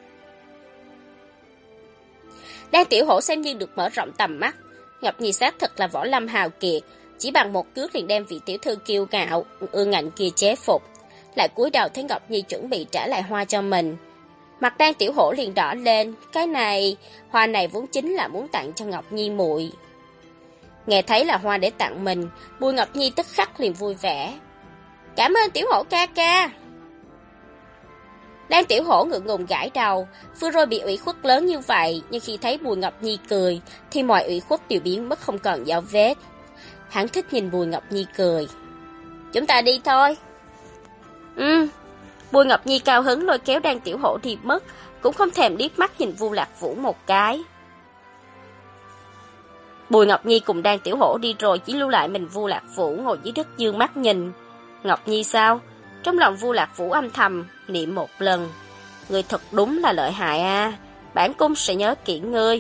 Đan Tiểu Hổ xem như được mở rộng tầm mắt. Ngọc Nhi xác thật là võ lâm hào kiệt, chỉ bằng một cước liền đem vị tiểu thư kiêu ngạo, ương ngạnh kia chế phục. Lại cúi đầu thấy Ngọc Nhi chuẩn bị trả lại hoa cho mình. Mặt Đan Tiểu Hổ liền đỏ lên, cái này, hoa này vốn chính là muốn tặng cho Ngọc Nhi muội. Nghe thấy là hoa để tặng mình, Bùi Ngọc Nhi tức khắc liền vui vẻ. Cảm ơn Tiểu Hổ ca ca. Đan Tiểu Hổ ngượng ngùng gãi đầu, vừa rồi bị ủy khuất lớn như vậy, nhưng khi thấy Bùi Ngọc Nhi cười, thì mọi ủy khuất đều biến mất không còn dấu vết. Hắn thích nhìn Bùi Ngọc Nhi cười. Chúng ta đi thôi. Bùi Ngọc Nhi cao hứng lôi kéo Đan Tiểu Hổ đi mất, cũng không thèm liếc mắt nhìn Vu Lạc Vũ một cái. Bùi Ngọc Nhi cùng Đan Tiểu Hổ đi rồi, chỉ lưu lại mình Vu Lạc Vũ ngồi dưới đất dương mắt nhìn. Ngọc Nhi sao? Trong lòng Vu Lạc Vũ âm thầm niệm một lần. Ngươi thật đúng là lợi hại bản cung sẽ nhớ kỹ ngươi.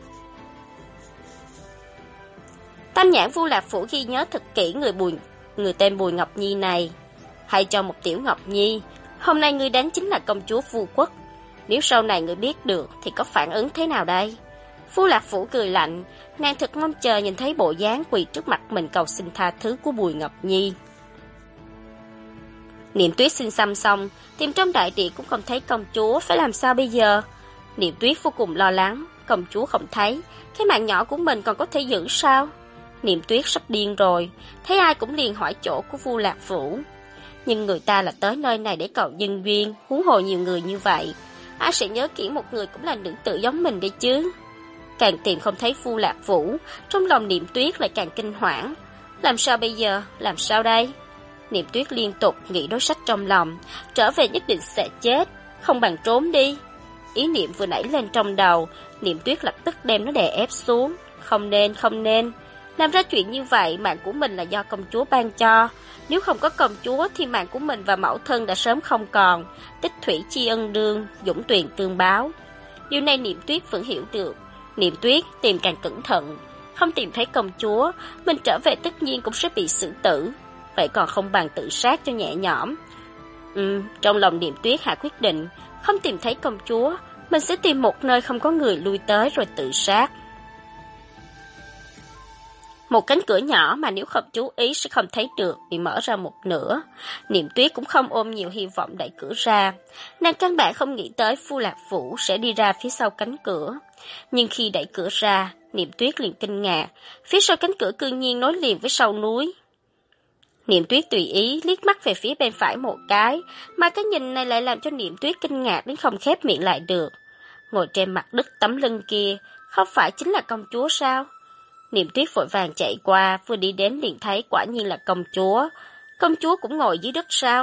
Tam nhãn Vu Lạc Vũ ghi nhớ thật kỹ người tên Bùi Ngọc Nhi này. Hay cho một Tiểu Ngọc Nhi, hôm nay ngươi đánh chính là công chúa Vu quốc. Nếu sau này ngươi biết được thì có phản ứng thế nào đây? Vu Lạc Vũ cười lạnh, nàng thật mong chờ nhìn thấy bộ dáng quỳ trước mặt mình cầu xin tha thứ của Bùi Ngọc Nhi. Niệm Tuyết xin xăm xong, tìm trong đại điện cũng không thấy công chúa, phải làm sao bây giờ? Niệm Tuyết vô cùng lo lắng, công chúa không thấy, cái mạng nhỏ của mình còn có thể giữ sao? Niệm Tuyết sắp điên rồi, thấy ai cũng liền hỏi chỗ của Vu Lạc Vũ. Nhưng người ta là tới nơi này để cầu nhân duyên, huống hồ nhiều người như vậy, ai sẽ nhớ kỹ một người cũng là nữ tử giống mình đây chứ? Càng tìm không thấy Vu Lạc Vũ, trong lòng Niệm Tuyết lại càng kinh hoảng. Làm sao bây giờ? Làm sao đây? Niệm Tuyết liên tục nghĩ đối sách trong lòng, trở về nhất định sẽ chết, không bằng trốn đi. Ý niệm vừa nảy lên trong đầu, Niệm Tuyết lập tức đem nó đè ép xuống. Không nên. Làm ra chuyện như vậy, mạng của mình là do công chúa ban cho. Nếu không có công chúa thì mạng của mình và mẫu thân đã sớm không còn. Tích thủy chi ân đương, dũng tuyền tương báo. Điều này Niệm Tuyết vẫn hiểu được. Niệm Tuyết tìm càng cẩn thận, không tìm thấy công chúa, mình trở về tất nhiên cũng sẽ bị xử tử. Vậy còn không bằng tự sát cho nhẹ nhõm. Trong lòng Niệm Tuyết hạ quyết định, không tìm thấy công chúa, mình sẽ tìm một nơi không có người lui tới rồi tự sát. Một cánh cửa nhỏ mà nếu không chú ý sẽ không thấy được bị mở ra một nửa. Niệm Tuyết cũng không ôm nhiều hy vọng đẩy cửa ra. Nàng căn bản không nghĩ tới Phu Lạc Phủ sẽ đi ra phía sau cánh cửa. Nhưng khi đẩy cửa ra, Niệm Tuyết liền kinh ngạc. Phía sau cánh cửa cư nhiên nối liền với sau núi. Niệm Tuyết tùy ý liếc mắt về phía bên phải một cái, mà cái nhìn này lại làm cho Niệm Tuyết kinh ngạc đến không khép miệng lại được. Ngồi trên mặt đất tấm lưng kia, không phải chính là công chúa sao? Niệm Tuyết vội vàng chạy qua, vừa đi đến liền thấy quả nhiên là công chúa. Công chúa cũng ngồi dưới đất sao?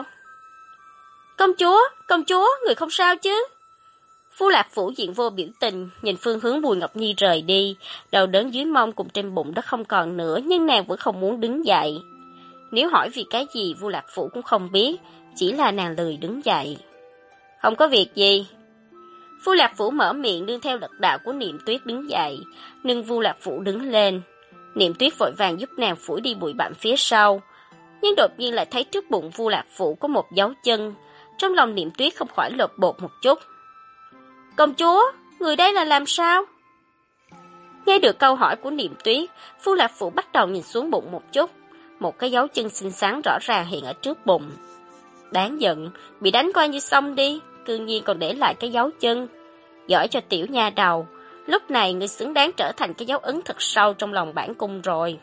Công chúa, người không sao chứ? Phu Lạc Phủ diện vô biểu tình, nhìn phương hướng Bùi Ngọc Nhi rời đi, đầu đớn dưới mông cùng trên bụng đã không còn nữa, nhưng nàng vẫn không muốn đứng dậy. Nếu hỏi vì cái gì Vu Lạc Phủ cũng không biết, chỉ là nàng lười đứng dậy. Không có việc gì. Vu Lạc Phủ mở miệng nương theo lực đạo của Niệm Tuyết đứng dậy, nâng Vu Lạc Phủ đứng lên. Niệm Tuyết vội vàng giúp nàng phủi đi bụi bặm phía sau, nhưng đột nhiên lại thấy trước bụng Vu Lạc Phủ có một dấu chân. Trong lòng Niệm Tuyết không khỏi lột bột một chút. Công chúa, người đây là làm sao? Nghe được câu hỏi của Niệm Tuyết, Vu Lạc Phủ bắt đầu nhìn xuống bụng một chút. Một cái dấu chân xinh xắn rõ ràng hiện ở trước bụng. Đáng giận, bị đánh coi như xong đi, cư nhiên còn để lại cái dấu chân. Giỏi cho tiểu nha đầu, lúc này người xứng đáng trở thành cái dấu ấn thật sâu trong lòng bản cung rồi.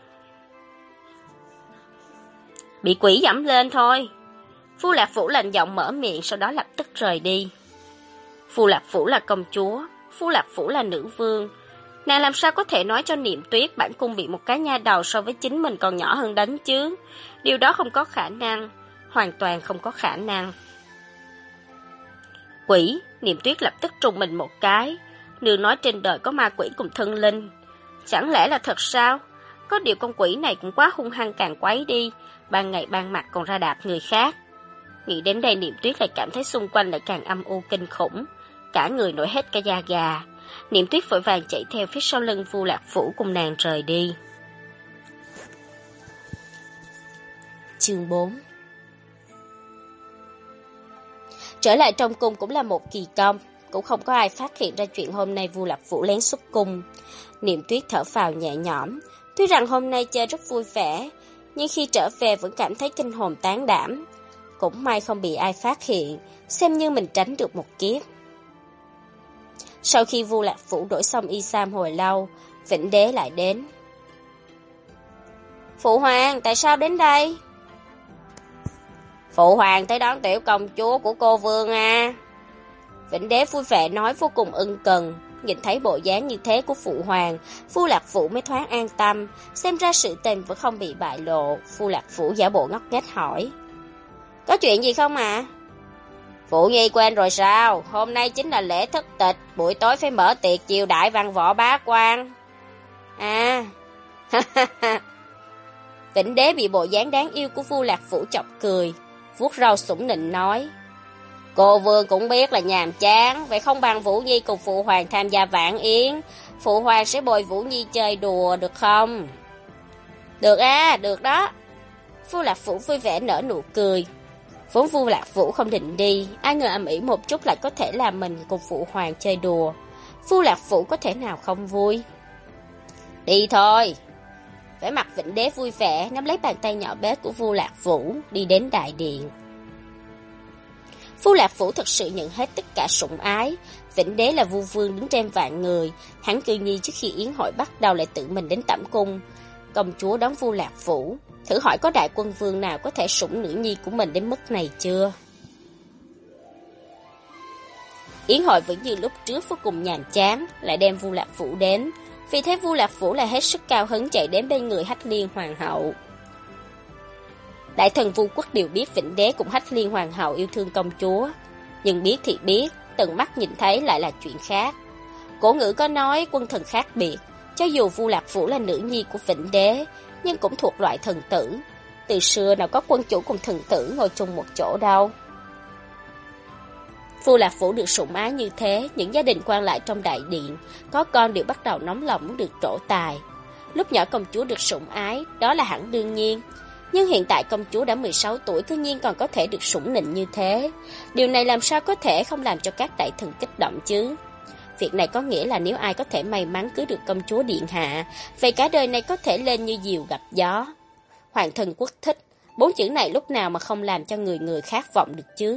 Bị quỷ dẫm lên thôi. Phu Lạc Phủ lạnh giọng mở miệng, sau đó lập tức rời đi. Phu Lạc Phủ là công chúa, Phu Lạc Phủ là nữ vương. Nàng làm sao có thể nói cho Niệm Tuyết bản cung bị một cái nha đầu so với chính mình còn nhỏ hơn đánh chứ? Điều đó không có khả năng, hoàn toàn không có khả năng. Quỷ, Niệm Tuyết lập tức trùng mình một cái. Nương nói trên đời có ma quỷ cùng thân linh. Chẳng lẽ là thật sao? Có điều con quỷ này cũng quá hung hăng càng quấy đi, ban ngày ban mặt còn ra đạp người khác. Nghĩ đến đây Niệm Tuyết lại cảm thấy xung quanh lại càng âm u kinh khủng, cả người nổi hết cả da gà. Niệm Tuyết vội vàng chạy theo phía sau lưng Vu Lạc Phủ cùng nàng rời đi. Chương 4. Trở lại trong cung cũng là một kỳ công, cũng không có ai phát hiện ra chuyện hôm nay Vu Lạc Phủ lén xuất cung. Niệm Tuyết thở phào nhẹ nhõm, tuy rằng hôm nay chơi rất vui vẻ, nhưng khi trở về vẫn cảm thấy kinh hồn tán đảm. Cũng may không bị ai phát hiện, xem như mình tránh được một kiếp. Sau khi Vu Lạc Phủ đổi xong y sam hồi lâu, Vĩnh Đế lại đến. Phụ hoàng, tại sao đến đây? Phụ hoàng tới đón tiểu công chúa của cô vương à. Vĩnh Đế vui vẻ nói vô cùng ân cần. Nhìn thấy bộ dáng như thế của phụ hoàng, Vu Lạc Phủ mới thoáng an tâm. Xem ra sự tình vẫn không bị bại lộ. Vu Lạc Phủ giả bộ ngốc nghếch hỏi. Có chuyện gì không ạ? Phụ nhi quên rồi sao? Hôm nay chính là lễ thất tịch, buổi tối phải mở tiệc chiêu đại văn võ bá quan. À, Vĩnh Đế bị bộ dáng đáng yêu của Vu Lạc Phủ chọc cười, vuốt râu sủng nịnh nói. Cô vương cũng biết là nhàm chán, vậy không bằng Vũ Nhi cùng phụ hoàng tham gia vạn yến. Phụ hoàng sẽ bồi Vũ Nhi chơi đùa được không? Được à, được đó. Vu Lạc Phủ vui vẻ nở nụ cười. Vốn Vu Lạc Vũ không định đi, ai ngờ ầm ĩ một chút lại có thể làm mình cùng phụ hoàng chơi đùa. Vu Lạc Vũ có thể nào không vui? Đi thôi. Vẻ mặt Vĩnh Đế vui vẻ, nắm lấy bàn tay nhỏ bé của Vu Lạc Vũ, đi đến đại điện. Vu Lạc Vũ thật sự nhận hết tất cả sủng ái. Vĩnh Đế là Vu vương đứng trên vạn người, hắn cư nhiên trước khi yến hội bắt đầu lại tự mình đến tẩm cung. Công chúa đón Vu Lạc Vũ, thử hỏi có đại quân vương nào có thể sủng nữ nhi của mình đến mức này chưa? Yến hội vẫn như lúc trước vô cùng nhàm chán, lại đem Vu Lạc Vũ đến. Vì thế Vu Lạc Vũ lại hết sức cao hứng chạy đến bên người Hách Liên hoàng hậu. Đại thần Vu Quốc đều biết Vĩnh Đế cùng Hách Liên hoàng hậu yêu thương công chúa, nhưng biết thì biết, tận mắt nhìn thấy lại là chuyện khác. Cổ ngữ có nói quân thần khác biệt, cho dù Vu Lạc Vũ là nữ nhi của Vĩnh Đế, nhưng cũng thuộc loại thần tử. Từ xưa nào có quân chủ cùng thần tử ngồi chung một chỗ đâu. Vu Lạc Vũ được sủng ái như thế, những gia đình quan lại trong đại điện có con đều bắt đầu nóng lòng muốn được trổ tài. Lúc nhỏ công chúa được sủng ái, đó là hẳn đương nhiên. Nhưng hiện tại công chúa đã 16 tuổi, cư nhiên còn có thể được sủng nịnh như thế. Điều này làm sao có thể không làm cho các đại thần kích động chứ? Việc này có nghĩa là nếu ai có thể may mắn cưới được công chúa điện hạ, vậy cả đời này có thể lên như diều gặp gió. Hoàng thân quốc thích, 4 chữ này lúc nào mà không làm cho người người khát vọng được chứ.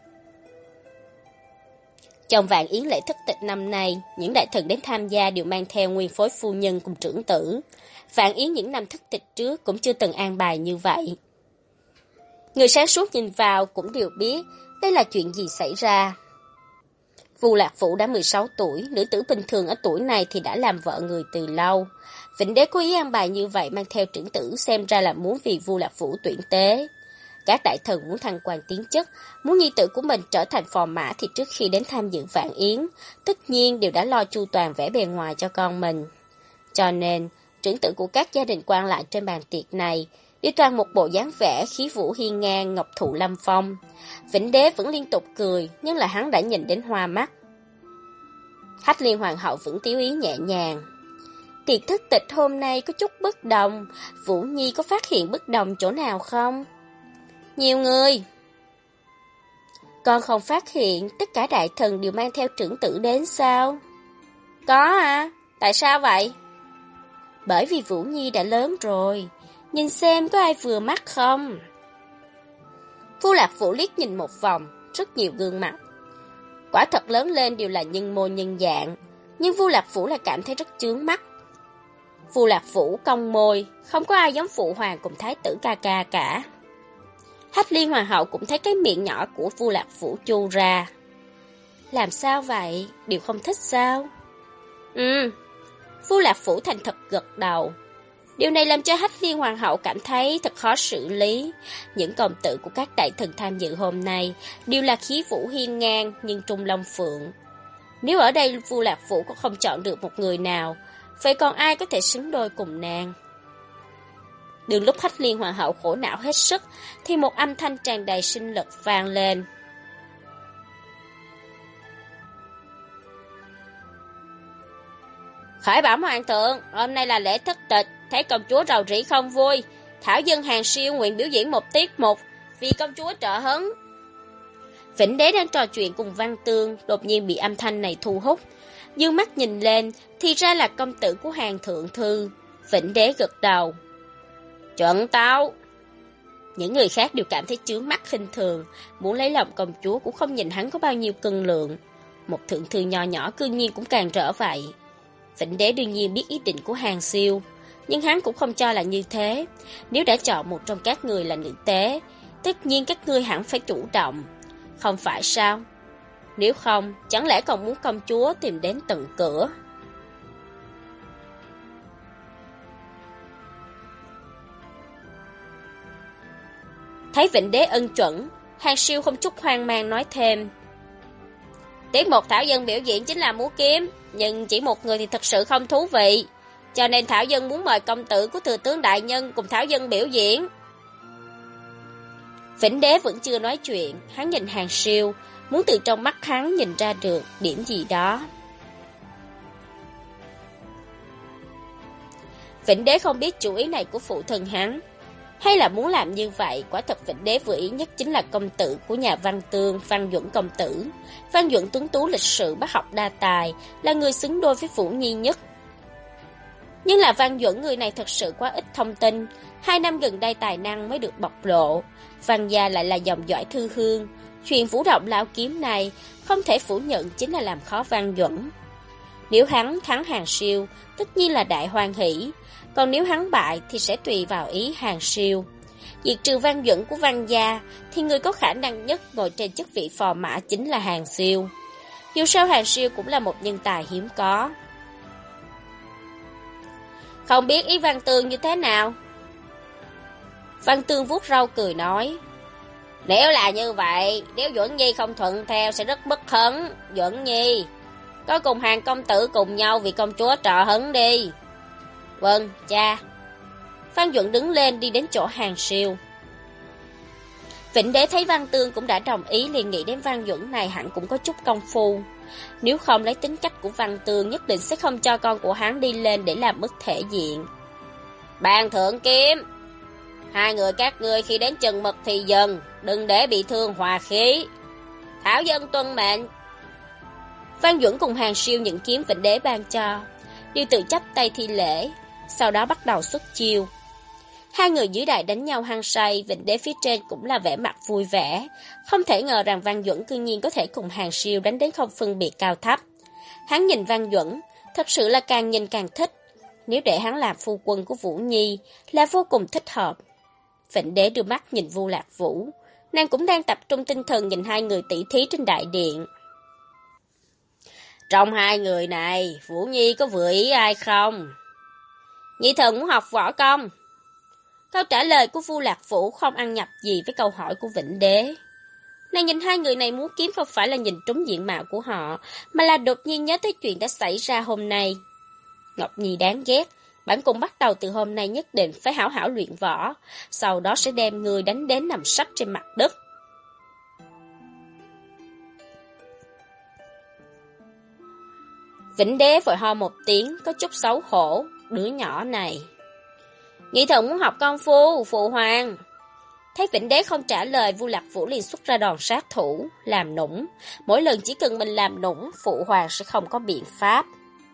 Trong vạn yến lễ thất tịch năm nay, những đại thần đến tham gia đều mang theo nguyên phối phu nhân cùng trưởng tử. Vạn yến những năm thất tịch trước cũng chưa từng an bài như vậy. Người sáng suốt nhìn vào cũng đều biết đây là chuyện gì xảy ra. Vu Lạc Phủ đã 16 tuổi, nữ tử bình thường ở tuổi này thì đã làm vợ người từ lâu. Vĩnh Đế cố ý an bài như vậy mang theo trưởng tử xem ra là muốn vì Vu Lạc Phủ tuyển tế. Các đại thần muốn thăng quan tiến chức, muốn nhi tử của mình trở thành phò mã thì trước khi đến tham dự vạn yến, tất nhiên đều đã lo chu toàn vẻ bề ngoài cho con mình. Cho nên, trưởng tử của các gia đình quan lại trên bàn tiệc này, đều toàn một bộ dáng vẻ khí vũ hiên ngang, ngọc thụ lâm phong. Vĩnh Đế vẫn liên tục cười, nhưng là hắn đã nhìn đến hoa mắt. Hách Liên Hoàng hậu vẫn tiếu ý nhẹ nhàng. Tiệc thất tịch hôm nay có chút bất đồng, Vũ Nhi có phát hiện bất đồng chỗ nào không? Nhiều người. Con không phát hiện tất cả đại thần đều mang theo trưởng tử đến sao? Có à, tại sao vậy? Bởi vì Vũ Nhi đã lớn rồi, nhìn xem có ai vừa mắt không? Vu Lạc Phủ liếc nhìn một vòng, rất nhiều gương mặt. Quả thật lớn lên đều là nhân mô nhân dạng, nhưng Vu Lạc Phủ lại cảm thấy rất chướng mắt. Vu Lạc Phủ cong môi, không có ai giống phụ hoàng cùng thái tử ca ca cả. Hách Liên Hoàng hậu cũng thấy cái miệng nhỏ của Vu Lạc Phủ chu ra. Làm sao vậy? Đều không thích sao? Vu Lạc Phủ thành thật gật đầu. Điều này làm cho Hách Liên Hoàng hậu cảm thấy thật khó xử lý. Những công tử của các đại thần tham dự hôm nay đều là khí vũ hiên ngang nhưng trung long phượng. Nếu ở đây Vu Lạc Phủ cũng không chọn được một người nào, vậy còn ai có thể xứng đôi cùng nàng? Đường lúc Hách Liên Hoàng hậu khổ não hết sức, thì một âm thanh tràn đầy sinh lực vang lên. Khởi bẩm hoàng thượng, hôm nay là lễ thất tịch, thấy công chúa rầu rĩ không vui. Thảo dân Hàng Siêu nguyện biểu diễn một tiết mục, vì công chúa trợ hứng. Vĩnh Đế đang trò chuyện cùng Văn Tương, đột nhiên bị âm thanh này thu hút. Dương mắt nhìn lên, thì ra là công tử của Hàng Thượng Thư. Vĩnh Đế gật đầu. Chuẩn tấu. Những người khác đều cảm thấy chướng mắt khinh thường, muốn lấy lòng công chúa cũng không nhìn hắn có bao nhiêu cân lượng. Một thượng thư nho nhỏ cư nhiên cũng càng trở vậy. Vĩnh Đế đương nhiên biết ý định của Hàng Siêu, nhưng hắn cũng không cho là như thế. Nếu đã chọn một trong các người là nữ tế, tất nhiên các ngươi hẳn phải chủ động. Không phải sao? Nếu không, chẳng lẽ còn muốn công chúa tìm đến tận cửa? Thấy Vĩnh Đế ân chuẩn, Hàng Siêu không chút hoang mang nói thêm. Tiết mục Thảo dân biểu diễn chính là múa kiếm, nhưng chỉ một người thì thật sự không thú vị. Cho nên Thảo dân muốn mời công tử của thừa tướng đại nhân cùng Thảo dân biểu diễn. Vĩnh Đế vẫn chưa nói chuyện, hắn nhìn Hàng Siêu, muốn từ trong mắt hắn nhìn ra được điểm gì đó. Vĩnh Đế không biết chủ ý này của phụ thân hắn, hay là muốn làm như vậy. Quả thật Vĩnh Đế vừa ý nhất chính là công tử của nhà Văn Tương, Văn Duẩn công tử. Văn Duẩn tuấn tú lịch sự, bác học đa tài, là người xứng đôi với Vũ Nhi nhất. Nhưng là Văn Duẩn người này thật sự quá ít thông tin, 2 năm gần đây tài năng mới được bộc lộ. Văn gia lại là dòng dõi thư hương, chuyện vũ động lão kiếm này không thể phủ nhận chính là làm khó Văn Duẩn. Nếu hắn thắng Hàng Siêu, tất nhiên là đại hoan hỷ, còn nếu hắn bại thì sẽ tùy vào ý Hàng Siêu. Diệt trừ Văn Duẩn của Văn gia thì người có khả năng nhất ngồi trên chức vị phò mã chính là Hàng Siêu. Dù sao Hàng Siêu cũng là một nhân tài hiếm có. Không biết ý Văn Tương như thế nào? Văn Tương vuốt râu cười nói. Nếu là như vậy, nếu Duẩn Nhi không thuận theo sẽ rất bất hứng. Duẩn Nhi, có cùng Hàng công tử cùng nhau vì công chúa trợ hứng đi. Vâng, cha. Văn Duẩn đứng lên đi đến chỗ Hàng Siêu. Vĩnh Đế thấy Văn Tương cũng đã đồng ý, liền nghĩ đến Văn Duẩn này hẳn cũng có chút công phu. Nếu không lấy tính cách của Văn Tương, nhất định sẽ không cho con của hắn đi lên để làm mất thể diện. Bàn thượng kiếm, 2 người các ngươi khi đến chừng mực thì dừng, đừng để bị thương hòa khí. Thảo dân tuân mệnh. Văn Duẩn cùng Hàng Siêu nhận kiếm Vĩnh Đế ban cho, đều tự chắp tay thi lễ, sau đó bắt đầu xuất chiêu. Hai người dưới đài đánh nhau hăng say, Vĩnh Đế phía trên cũng là vẻ mặt vui vẻ. Không thể ngờ rằng Văn Duẩn cư nhiên có thể cùng Hàng Siêu đánh đến không phân biệt cao thấp. Hắn nhìn Văn Duẩn, thật sự là càng nhìn càng thích. Nếu để hắn làm phu quân của Vũ Nhi là vô cùng thích hợp. Vĩnh Đế đưa mắt nhìn Vu Lạc Vũ, nàng cũng đang tập trung tinh thần nhìn hai người tỷ thí trên đại điện. Trong hai người này, Vũ Nhi có vừa ý ai không? Nhi thần muốn học võ công. Câu trả lời của Vu Lạc Vũ không ăn nhập gì với câu hỏi của Vĩnh Đế. Nàng nhìn hai người này muốn kiếm không phải là nhìn trúng diện mạo của họ, mà là đột nhiên nhớ tới chuyện đã xảy ra hôm nay. Ngọc Nhi đáng ghét, bản cung bắt đầu từ hôm nay nhất định phải hảo hảo luyện võ, sau đó sẽ đem người đánh đến nằm sấp trên mặt đất. Vĩnh Đế vội ho một tiếng, có chút xấu hổ, đứa nhỏ này. Nghĩ thần muốn học công phu, phụ hoàng. Thấy Vĩnh Đế không trả lời, Vu Lạc Vũ liền xuất ra đòn sát thủ, làm nũng. Mỗi lần chỉ cần mình làm nũng, phụ hoàng sẽ không có biện pháp.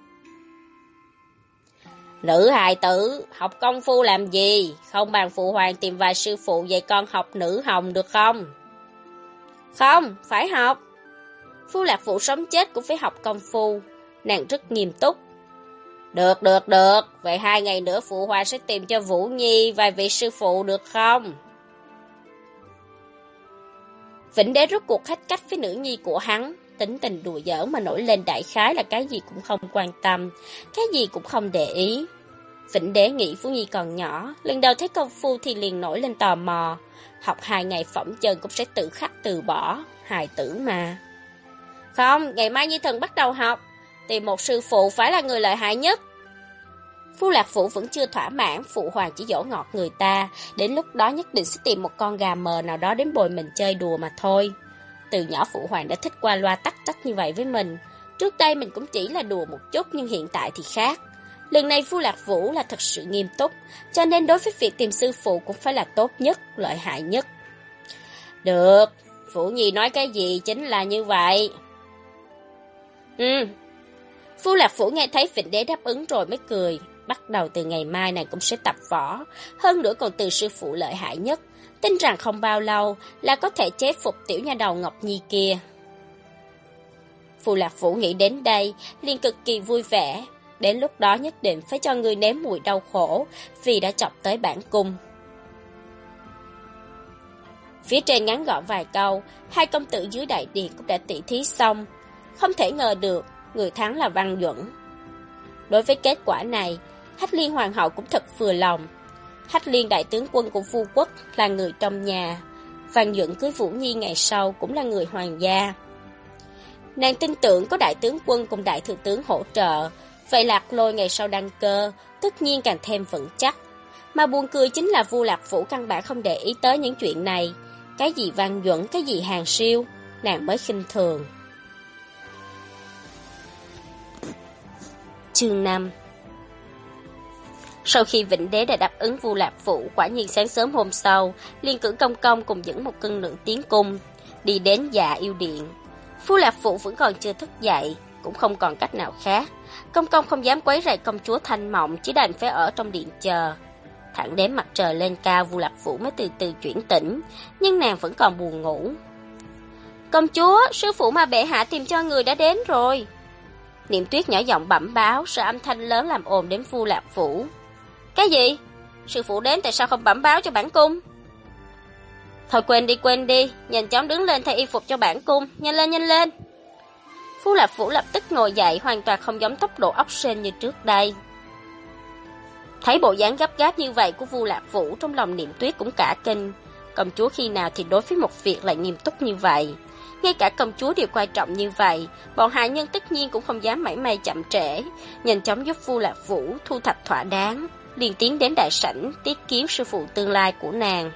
Nữ hài tử, học công phu làm gì? Không bằng phụ hoàng tìm vài sư phụ dạy con học nữ hồng được không? Không, phải học. Vu Lạc Vũ sống chết cũng phải học công phu. Nàng rất nghiêm túc. Được. Vậy 2 ngày nữa phụ hoàng sẽ tìm cho Vũ Nhi vài vị sư phụ được không? Vĩnh Đế rốt cuộc khách cách với nữ nhi của hắn. Tính tình đùa giỡn mà nổi lên đại khái là cái gì cũng không quan tâm, cái gì cũng không để ý. Vĩnh Đế nghĩ Vũ Nhi còn nhỏ, lần đầu thấy công phu thì liền nổi lên tò mò. Học 2 ngày phỏng chân cũng sẽ tự khắc từ bỏ, hài tử mà. Không, ngày mai Nhi thần bắt đầu học. Tìm một sư phụ phải là người lợi hại nhất. Vu Lạc Vũ vẫn chưa thỏa mãn, phụ hoàng chỉ dỗ ngọt người ta, đến lúc đó nhất định sẽ tìm một con gà mờ nào đó đến bồi mình chơi đùa mà thôi. Từ nhỏ phụ hoàng đã thích qua loa tắc trách như vậy với mình. Trước đây mình cũng chỉ là đùa một chút, nhưng hiện tại thì khác. Lần này Vu Lạc Vũ là thật sự nghiêm túc, cho nên đối với việc tìm sư phụ cũng phải là tốt nhất, lợi hại nhất. Được, Vũ Nhi nói cái gì chính là như vậy. Vu Lạc Vũ nghe thấy Vĩnh Đế đáp ứng rồi mới cười. Bắt đầu từ ngày mai nàng cũng sẽ tập võ, hơn nữa còn từ sư phụ lợi hại nhất. Tin rằng không bao lâu là có thể chế phục tiểu nha đầu Ngọc Nhi kia. Vu Lạc Vũ nghĩ đến đây, liền cực kỳ vui vẻ. Đến lúc đó nhất định phải cho người nếm mùi đau khổ, vì đã chọc tới bản cung. Phía trên ngắn gọn vài câu, hai công tử dưới đại điện cũng đã tỉ thí xong. Không thể ngờ được, người thắng là Văn Duẩn. Đối với kết quả này, Hách Liên Hoàng hậu cũng thật vừa lòng. Hách Liên đại tướng quân của Vu quốc là người trong nhà. Văn Duẩn cưới Vũ Nhi ngày sau cũng là người hoàng gia. Nàng tin tưởng có đại tướng quân cùng đại thừa tướng hỗ trợ, vậy Lạc Lôi ngày sau đăng cơ, tất nhiên càng thêm vững chắc. Mà buồn cười chính là Vu Lạc Vũ căn bản không để ý tới những chuyện này. Cái gì Văn Duẩn, cái gì Hàng Siêu, nàng mới khinh thường. Chương 5. Sau khi Vĩnh Đế đã đáp ứng Vu Lạc Vũ, quả nhiên sáng sớm hôm sau, liền cử Công Công cùng dẫn một cân nữ tiến cung, đi đến Dạ Yêu Điện. Vu Lạc Vũ vẫn còn chưa thức dậy, cũng không còn cách nào khác. Công Công không dám quấy rầy công chúa Thanh Mộng, chỉ đành phải ở trong điện chờ. Thẳng đến mặt trời lên cao, Vu Lạc Vũ mới từ từ chuyển tỉnh, nhưng nàng vẫn còn buồn ngủ. Công chúa, sư phụ mà bệ hạ tìm cho người đã đến rồi. Niệm Tuyết nhỏ giọng bẩm báo, sợ âm thanh lớn làm ồn đến Vu Lạc Vũ. Cái gì? Sư phụ đến tại sao không bẩm báo cho bản cung? Thôi quên đi, nhanh chóng đứng lên thay y phục cho bản cung, nhanh lên. Vu Lạc Vũ lập tức ngồi dậy, hoàn toàn không giống tốc độ ốc sên như trước đây. Thấy bộ dáng gấp gáp như vậy của Vu Lạc Vũ, trong lòng Niệm Tuyết cũng cả kinh. Công chúa khi nào thì đối với một việc lại nghiêm túc như vậy? Ngay cả công chúa đều quan trọng như vậy, bọn hạ nhân tất nhiên cũng không dám mảy may chậm trễ, nhanh chóng giúp Vu Lạc Vũ thu thập thỏa đáng, liền tiến đến đại sảnh tiếp kiến sư phụ tương lai của nàng.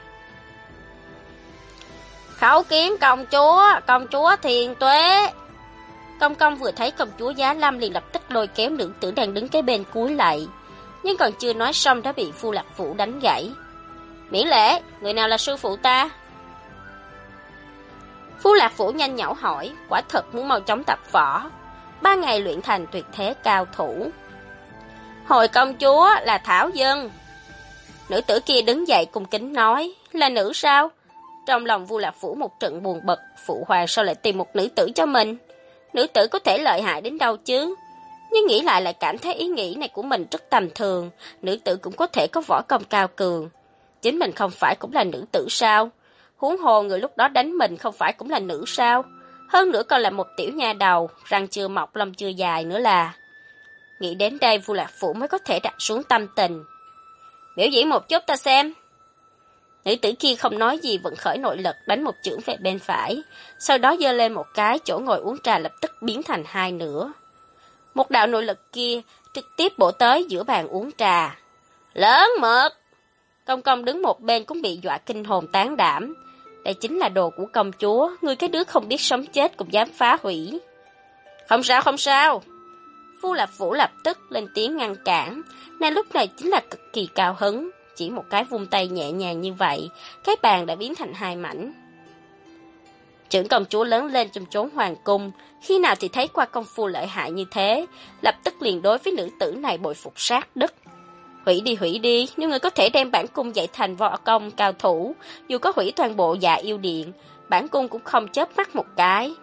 Khấu kiến công chúa Thiền Tuế. Công Công vừa thấy công chúa Giá Lâm liền lập tức lôi kéo nữ tử đang đứng kế bên cúi lạy, nhưng còn chưa nói xong đã bị Vu Lạc Vũ đánh gãy. Miễn lễ, người nào là sư phụ ta? Vu Lạc Vũ nhanh nhảu hỏi, quả thật muốn mau chóng tập võ. 3 ngày luyện thành tuyệt thế cao thủ. Hồi công chúa là Thảo Dân. Nữ tử kia đứng dậy cung kính nói, là nữ sao? Trong lòng Vu Lạc Phủ một trận buồn bực, phụ hoàng sao lại tìm một nữ tử cho mình? Nữ tử có thể lợi hại đến đâu chứ? Nhưng nghĩ lại cảm thấy ý nghĩ này của mình rất tầm thường, nữ tử cũng có thể có võ công cao cường. Chính mình không phải cũng là nữ tử sao? Huống hồ người lúc đó đánh mình không phải cũng là nữ sao? Hơn nữa còn là một tiểu nha đầu, răng chưa mọc lông chưa dài nữa là. Nghĩ đến đây Vu Lạc Phủ mới có thể đặt xuống tâm tình. Biểu diễn một chút ta xem. Nữ tử kia không nói gì vận khởi nội lực đánh một chưởng về bên phải, sau đó giơ lên một cái, chỗ ngồi uống trà lập tức biến thành hai nửa. Một đạo nội lực kia trực tiếp bổ tới giữa bàn uống trà. Lớn mật! Công công đứng một bên cũng bị dọa kinh hồn tán đảm. Đây chính là đồ của công chúa, ngươi cái đứa không biết sống chết cũng dám phá hủy. Không sao, không sao. Vu Lạc Phủ lập tức lên tiếng ngăn cản, nên lúc này chính là cực kỳ cao hứng. Chỉ một cái vung tay nhẹ nhàng như vậy, cái bàn đã biến thành hai mảnh. Trưởng công chúa lớn lên trong chốn hoàng cung, khi nào thì thấy qua công phu lợi hại như thế, lập tức liền đối với nữ tử này bội phục sát đất. Hủy đi, nếu người có thể đem bản cung dạy thành võ công cao thủ, dù có hủy toàn bộ Dạ Yêu Điện, bản cung cũng không chớp mắt một cái.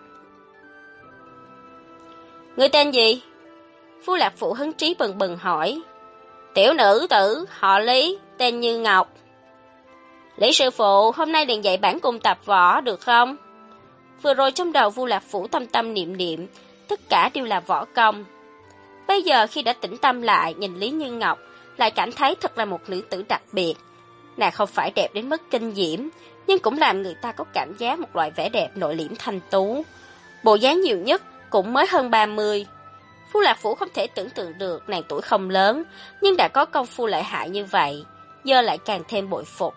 Người tên gì? Vu Lạc Phủ hứng trí bừng bừng hỏi. Tiểu nữ tử, họ Lý, tên Như Ngọc. Lý sư phụ, hôm nay liền dạy bản cung tập võ được không? Vừa rồi trong đầu Vu Lạc Phủ tâm tâm niệm niệm, tất cả đều là võ công. Bây giờ khi đã tĩnh tâm lại, nhìn Lý Như Ngọc, lại cảm thấy thật là một nữ tử đặc biệt. Nàng không phải đẹp đến mức kinh diễm, nhưng cũng làm người ta có cảm giác một loại vẻ đẹp nội liễm thanh tú. Bộ dáng nhiều nhất cũng mới hơn 30. Vu Lạc Phủ không thể tưởng tượng được nàng tuổi không lớn, nhưng đã có công phu lợi hại như vậy, giờ lại càng thêm bội phục.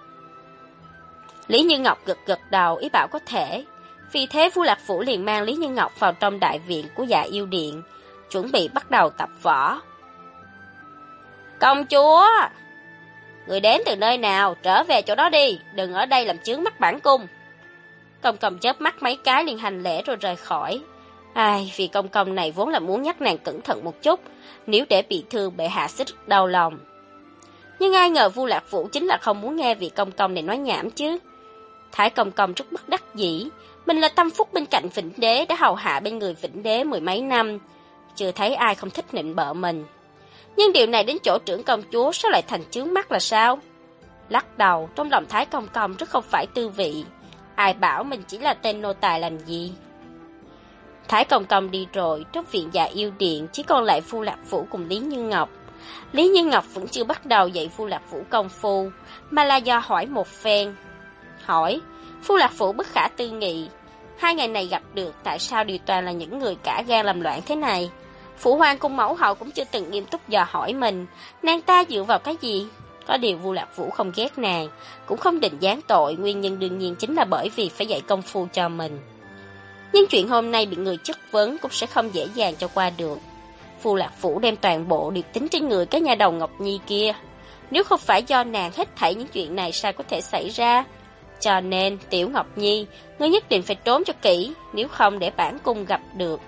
Lý Như Ngọc gật gật đầu ý bảo có thể. Vì thế Vu Lạc Phủ liền mang Lý Như Ngọc vào trong đại viện của Dạ Yêu Điện, chuẩn bị bắt đầu tập võ. Công chúa! Người đến từ nơi nào, trở về chỗ đó đi, đừng ở đây làm chướng mắt bản cung. Công công chớp mắt mấy cái liền hành lễ rồi rời khỏi. Ai, vì công công này vốn là muốn nhắc nàng cẩn thận một chút, nếu để bị thương bệ hạ sẽ rất đau lòng. Nhưng ai ngờ Vu Lạc Phủ chính là không muốn nghe vị công công này nói nhảm chứ. Thái công công rất bất đắc dĩ, mình là tâm phúc bên cạnh Vĩnh Đế, đã hầu hạ bên người Vĩnh Đế 10 mấy năm, chưa thấy ai không thích nịnh bợ mình. Nhưng điều này đến chỗ trưởng công chúa sao lại thành chướng mắt là sao? Lắc đầu, trong lòng Thái công công rất không phải tư vị. Ai bảo mình chỉ là tên nô tài làm gì? Thái công công đi rồi, trong viện Dạ Yêu Điện chỉ còn lại Vu Lạc Phủ cùng Lý Như Ngọc. Lý Như Ngọc vẫn chưa bắt đầu dạy Vu Lạc Phủ công phu, mà là do hỏi một phen. Hỏi, Vu Lạc Phủ bất khả tư nghị. 2 ngày này gặp được, tại sao đều toàn là những người cả gan làm loạn thế này? Phụ hoàng cùng mẫu hậu cũng chưa từng nghiêm túc dò hỏi mình, nàng ta dựa vào cái gì? Có điều Vu Lạc Phủ không ghét nàng, cũng không định giáng tội, nguyên nhân đương nhiên chính là bởi vì phải dạy công phu cho mình. Nhưng chuyện hôm nay bị người chất vấn cũng sẽ không dễ dàng cho qua được. Vu Lạc Phủ đem toàn bộ đều tính trên người cái nhà đầu Ngọc Nhi kia. Nếu không phải do nàng, hết thảy những chuyện này sao có thể xảy ra? Cho nên, Tiểu Ngọc Nhi, ngươi nhất định phải trốn cho kỹ, nếu không để bản cung gặp được.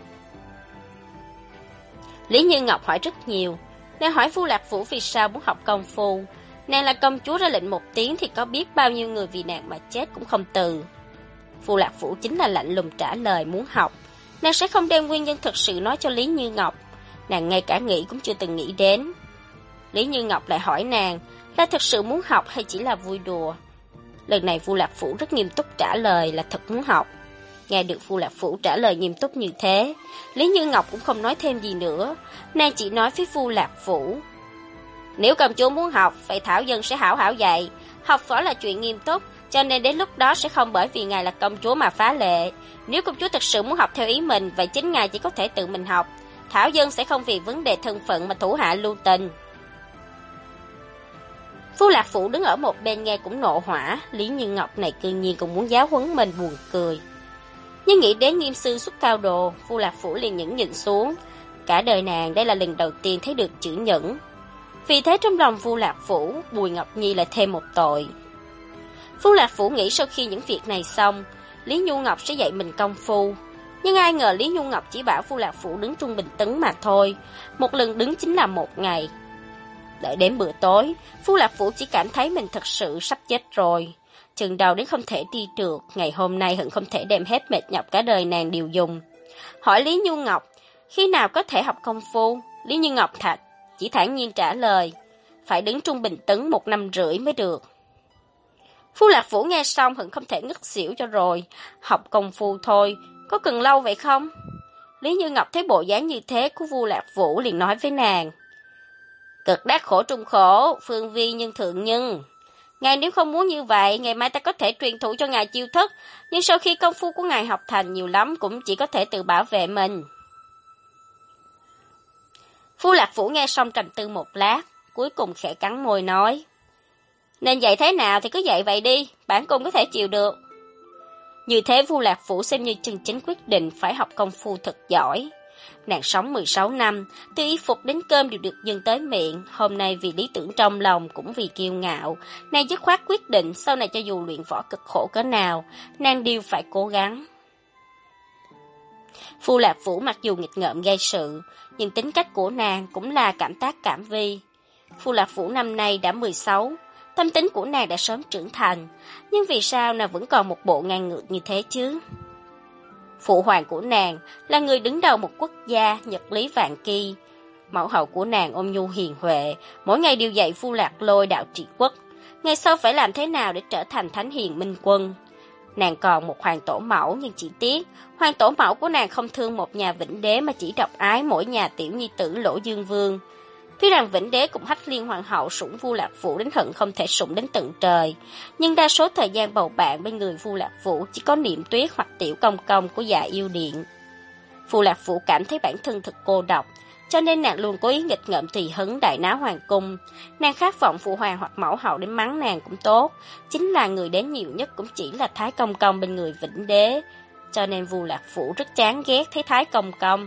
Lý Như Ngọc hỏi rất nhiều. Nàng hỏi Vu Lạc Phủ vì sao muốn học công phu. Nàng là công chúa ra lệnh một tiếng thì có biết bao nhiêu người vì nàng mà chết cũng không từ. Vu Lạc Phủ chính là lạnh lùng trả lời muốn học. Nàng sẽ không đem nguyên nhân thật sự nói cho Lý Như Ngọc. Nàng ngay cả nghĩ cũng chưa từng nghĩ đến. Lý Như Ngọc lại hỏi nàng là thật sự muốn học hay chỉ là vui đùa. Lần này Vu Lạc Phủ rất nghiêm túc trả lời là thật muốn học. Nghe được Vu Lạc Phủ trả lời nghiêm túc như thế, Lý Như Ngọc cũng không nói thêm gì nữa. Nàng chỉ nói với Vu Lạc Phủ, nếu công chúa muốn học, vậy Thảo Dân sẽ hảo hảo dạy. Học võ là chuyện nghiêm túc, cho nên đến lúc đó sẽ không bởi vì ngài là công chúa mà phá lệ. Nếu công chúa thật sự muốn học theo ý mình, vậy chính ngài chỉ có thể tự mình học. Thảo Dân sẽ không vì vấn đề thân phận mà thủ hạ lưu tình. Vu Lạc Phủ đứng ở một bên nghe cũng nộ hỏa. Lý Như Ngọc này cư nhiên cũng muốn giáo huấn mình, buồn cười. Nhưng nghĩ đến nghiêm sư xuất cao đồ, Vu Lạc Phủ liền nhẫn nhịn xuống. Cả đời nàng đây là lần đầu tiên thấy được chữ nhẫn. Vì thế trong lòng Vu Lạc Phủ, Bùi Ngọc Nhi lại thêm một tội. Vu Lạc Phủ nghĩ sau khi những việc này xong, Lý Nhu Ngọc sẽ dạy mình công phu. Nhưng ai ngờ Lý Nhu Ngọc chỉ bảo Phu Lạc Phủ đứng trung bình tấn mà thôi, một lần đứng chính là 1 ngày. Đợi đến bữa tối, Phu Lạc Phủ chỉ cảm thấy mình thật sự sắp chết rồi. Chừng đầu đến không thể đi được, ngày hôm nay hận không thể đem hết mệt nhọc cả đời nàng đều dùng. Hỏi Lý Nhu Ngọc, khi nào có thể học công phu? Lý Nhu Ngọc chỉ thản nhiên trả lời, phải đứng trung bình tấn 1 năm rưỡi mới được. Phu Lạc Phủ nghe xong hận không thể ngất xỉu cho rồi, học công phu thôi, có cần lâu vậy không? Lý Như Ngọc thấy bộ dáng như thế của Phu Lạc Phủ liền nói với nàng, cực đắc khổ trung khổ, phương vi nhân thượng nhân. Ngài nếu không muốn như vậy, ngày mai ta có thể truyền thụ cho ngài chiêu thức, nhưng sau khi công phu của ngài học thành nhiều lắm cũng chỉ có thể tự bảo vệ mình. Phu Lạc Phủ nghe xong trầm tư một lát, cuối cùng khẽ cắn môi nói, nên dạy thế nào thì cứ dạy vậy đi, bản cung có thể chịu được. Như thế Phu Lạc Phủ xem như chân chính quyết định phải học công phu thật giỏi. Nàng sống 16 năm, từ y phục đến cơm đều được dâng tới miệng, hôm nay vì lý tưởng trong lòng cũng vì kiêu ngạo, nàng dứt khoát quyết định sau này cho dù luyện võ cực khổ cỡ nào, nàng đều phải cố gắng. Phu Lạc Phủ mặc dù nghịch ngợm gây sự, nhưng tính cách của nàng cũng là cảm tác cảm vi. Phu Lạc Phủ năm nay đã 16, tâm tính của nàng đã sớm trưởng thành, nhưng vì sao nàng vẫn còn một bộ ngang ngược như thế chứ? Phụ hoàng của nàng là người đứng đầu một quốc gia Nhật Lý Vạn Kỳ. Mẫu hậu của nàng ôn nhu hiền huệ, mỗi ngày đều dạy Phu Lạc Lôi đạo trị quốc, ngày sau phải làm thế nào để trở thành thánh hiền minh quân. Nàng còn một hoàng tổ mẫu, nhưng chỉ tiếc, hoàng tổ mẫu của nàng không thương một nhà Vĩnh Đế mà chỉ độc ái mỗi nhà tiểu nhi tử Lỗ Dương Vương. Tuy rằng Vĩnh Đế cũng Hách Liên hoàng hậu sủng Phu Lạc Phủ đến hận không thể sủng đến tận trời, nhưng đa số thời gian bầu bạn bên người Phu Lạc Phủ chỉ có Niệm Tuyết hoặc Tiểu Công Công của Dạ Yêu Điện. Phu Lạc Phủ cảm thấy bản thân thật cô độc, cho nên nàng luôn có ý nghịch ngợm tùy hứng đại náo hoàng cung. Nàng khát vọng phụ hoàng hoặc mẫu hậu đến mắng nàng cũng tốt, chính là người đến nhiều nhất cũng chỉ là Thái Công Công bên người Vĩnh Đế, cho nên Phu Lạc Phủ rất chán ghét thấy Thái Công Công.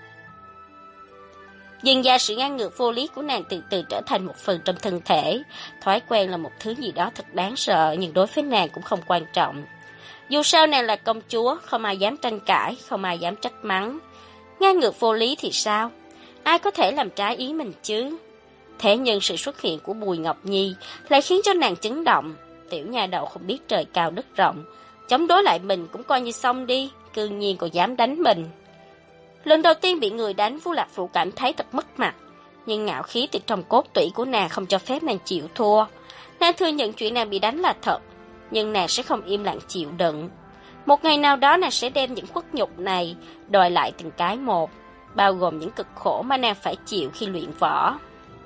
Dần ra sự ngang ngược vô lý của nàng từ từ trở thành một phần trong thân thể. Thói quen là một thứ gì đó thật đáng sợ, nhưng đối với nàng cũng không quan trọng. Dù sao nàng là công chúa, không ai dám tranh cãi, không ai dám trách mắng. Ngang ngược vô lý thì sao? Ai có thể làm trái ý mình chứ? Thế nhưng sự xuất hiện của Bùi Ngọc Nhi lại khiến cho nàng chấn động. Tiểu nha đầu không biết trời cao đất rộng, chống đối lại mình cũng coi như xong đi, cư nhiên còn dám đánh mình. Lần đầu tiên bị người đánh, Phu Lạc Phủ cảm thấy thật mất mặt, nhưng ngạo khí từ trong cốt tủy của nàng không cho phép nàng chịu thua. Nàng thừa nhận chuyện nàng bị đánh là thật, nhưng nàng sẽ không im lặng chịu đựng. Một ngày nào đó nàng sẽ đem những khuất nhục này đòi lại từng cái một, bao gồm những cực khổ mà nàng phải chịu khi luyện võ.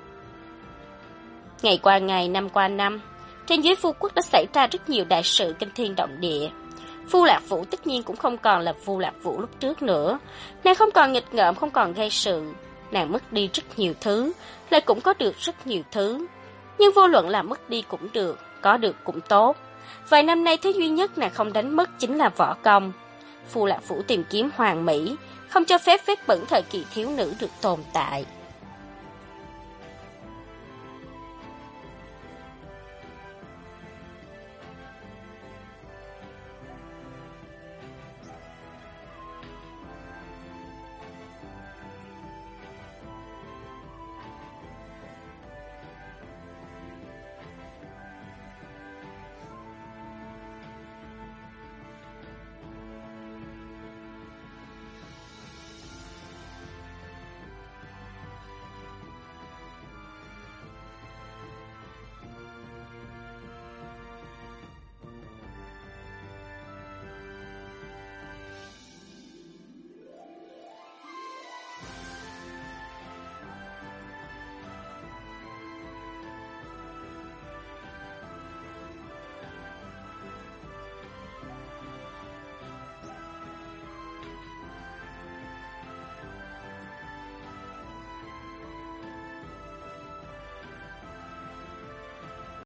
Ngày qua ngày, năm qua năm, trên dưới Phu Quốc đã xảy ra rất nhiều đại sự kinh thiên động địa. Phu Lạc Phủ tất nhiên cũng không còn là Phu Lạc Phủ lúc trước nữa. Nàng không còn nghịch ngợm, không còn gây sự. Nàng mất đi rất nhiều thứ, lại cũng có được rất nhiều thứ. Nhưng vô luận là mất đi cũng được, có được cũng tốt. Vài năm nay thứ duy nhất nàng không đánh mất chính là võ công. Phu Lạc Phủ tìm kiếm hoàn mỹ, không cho phép vết bẩn thời kỳ thiếu nữ được tồn tại.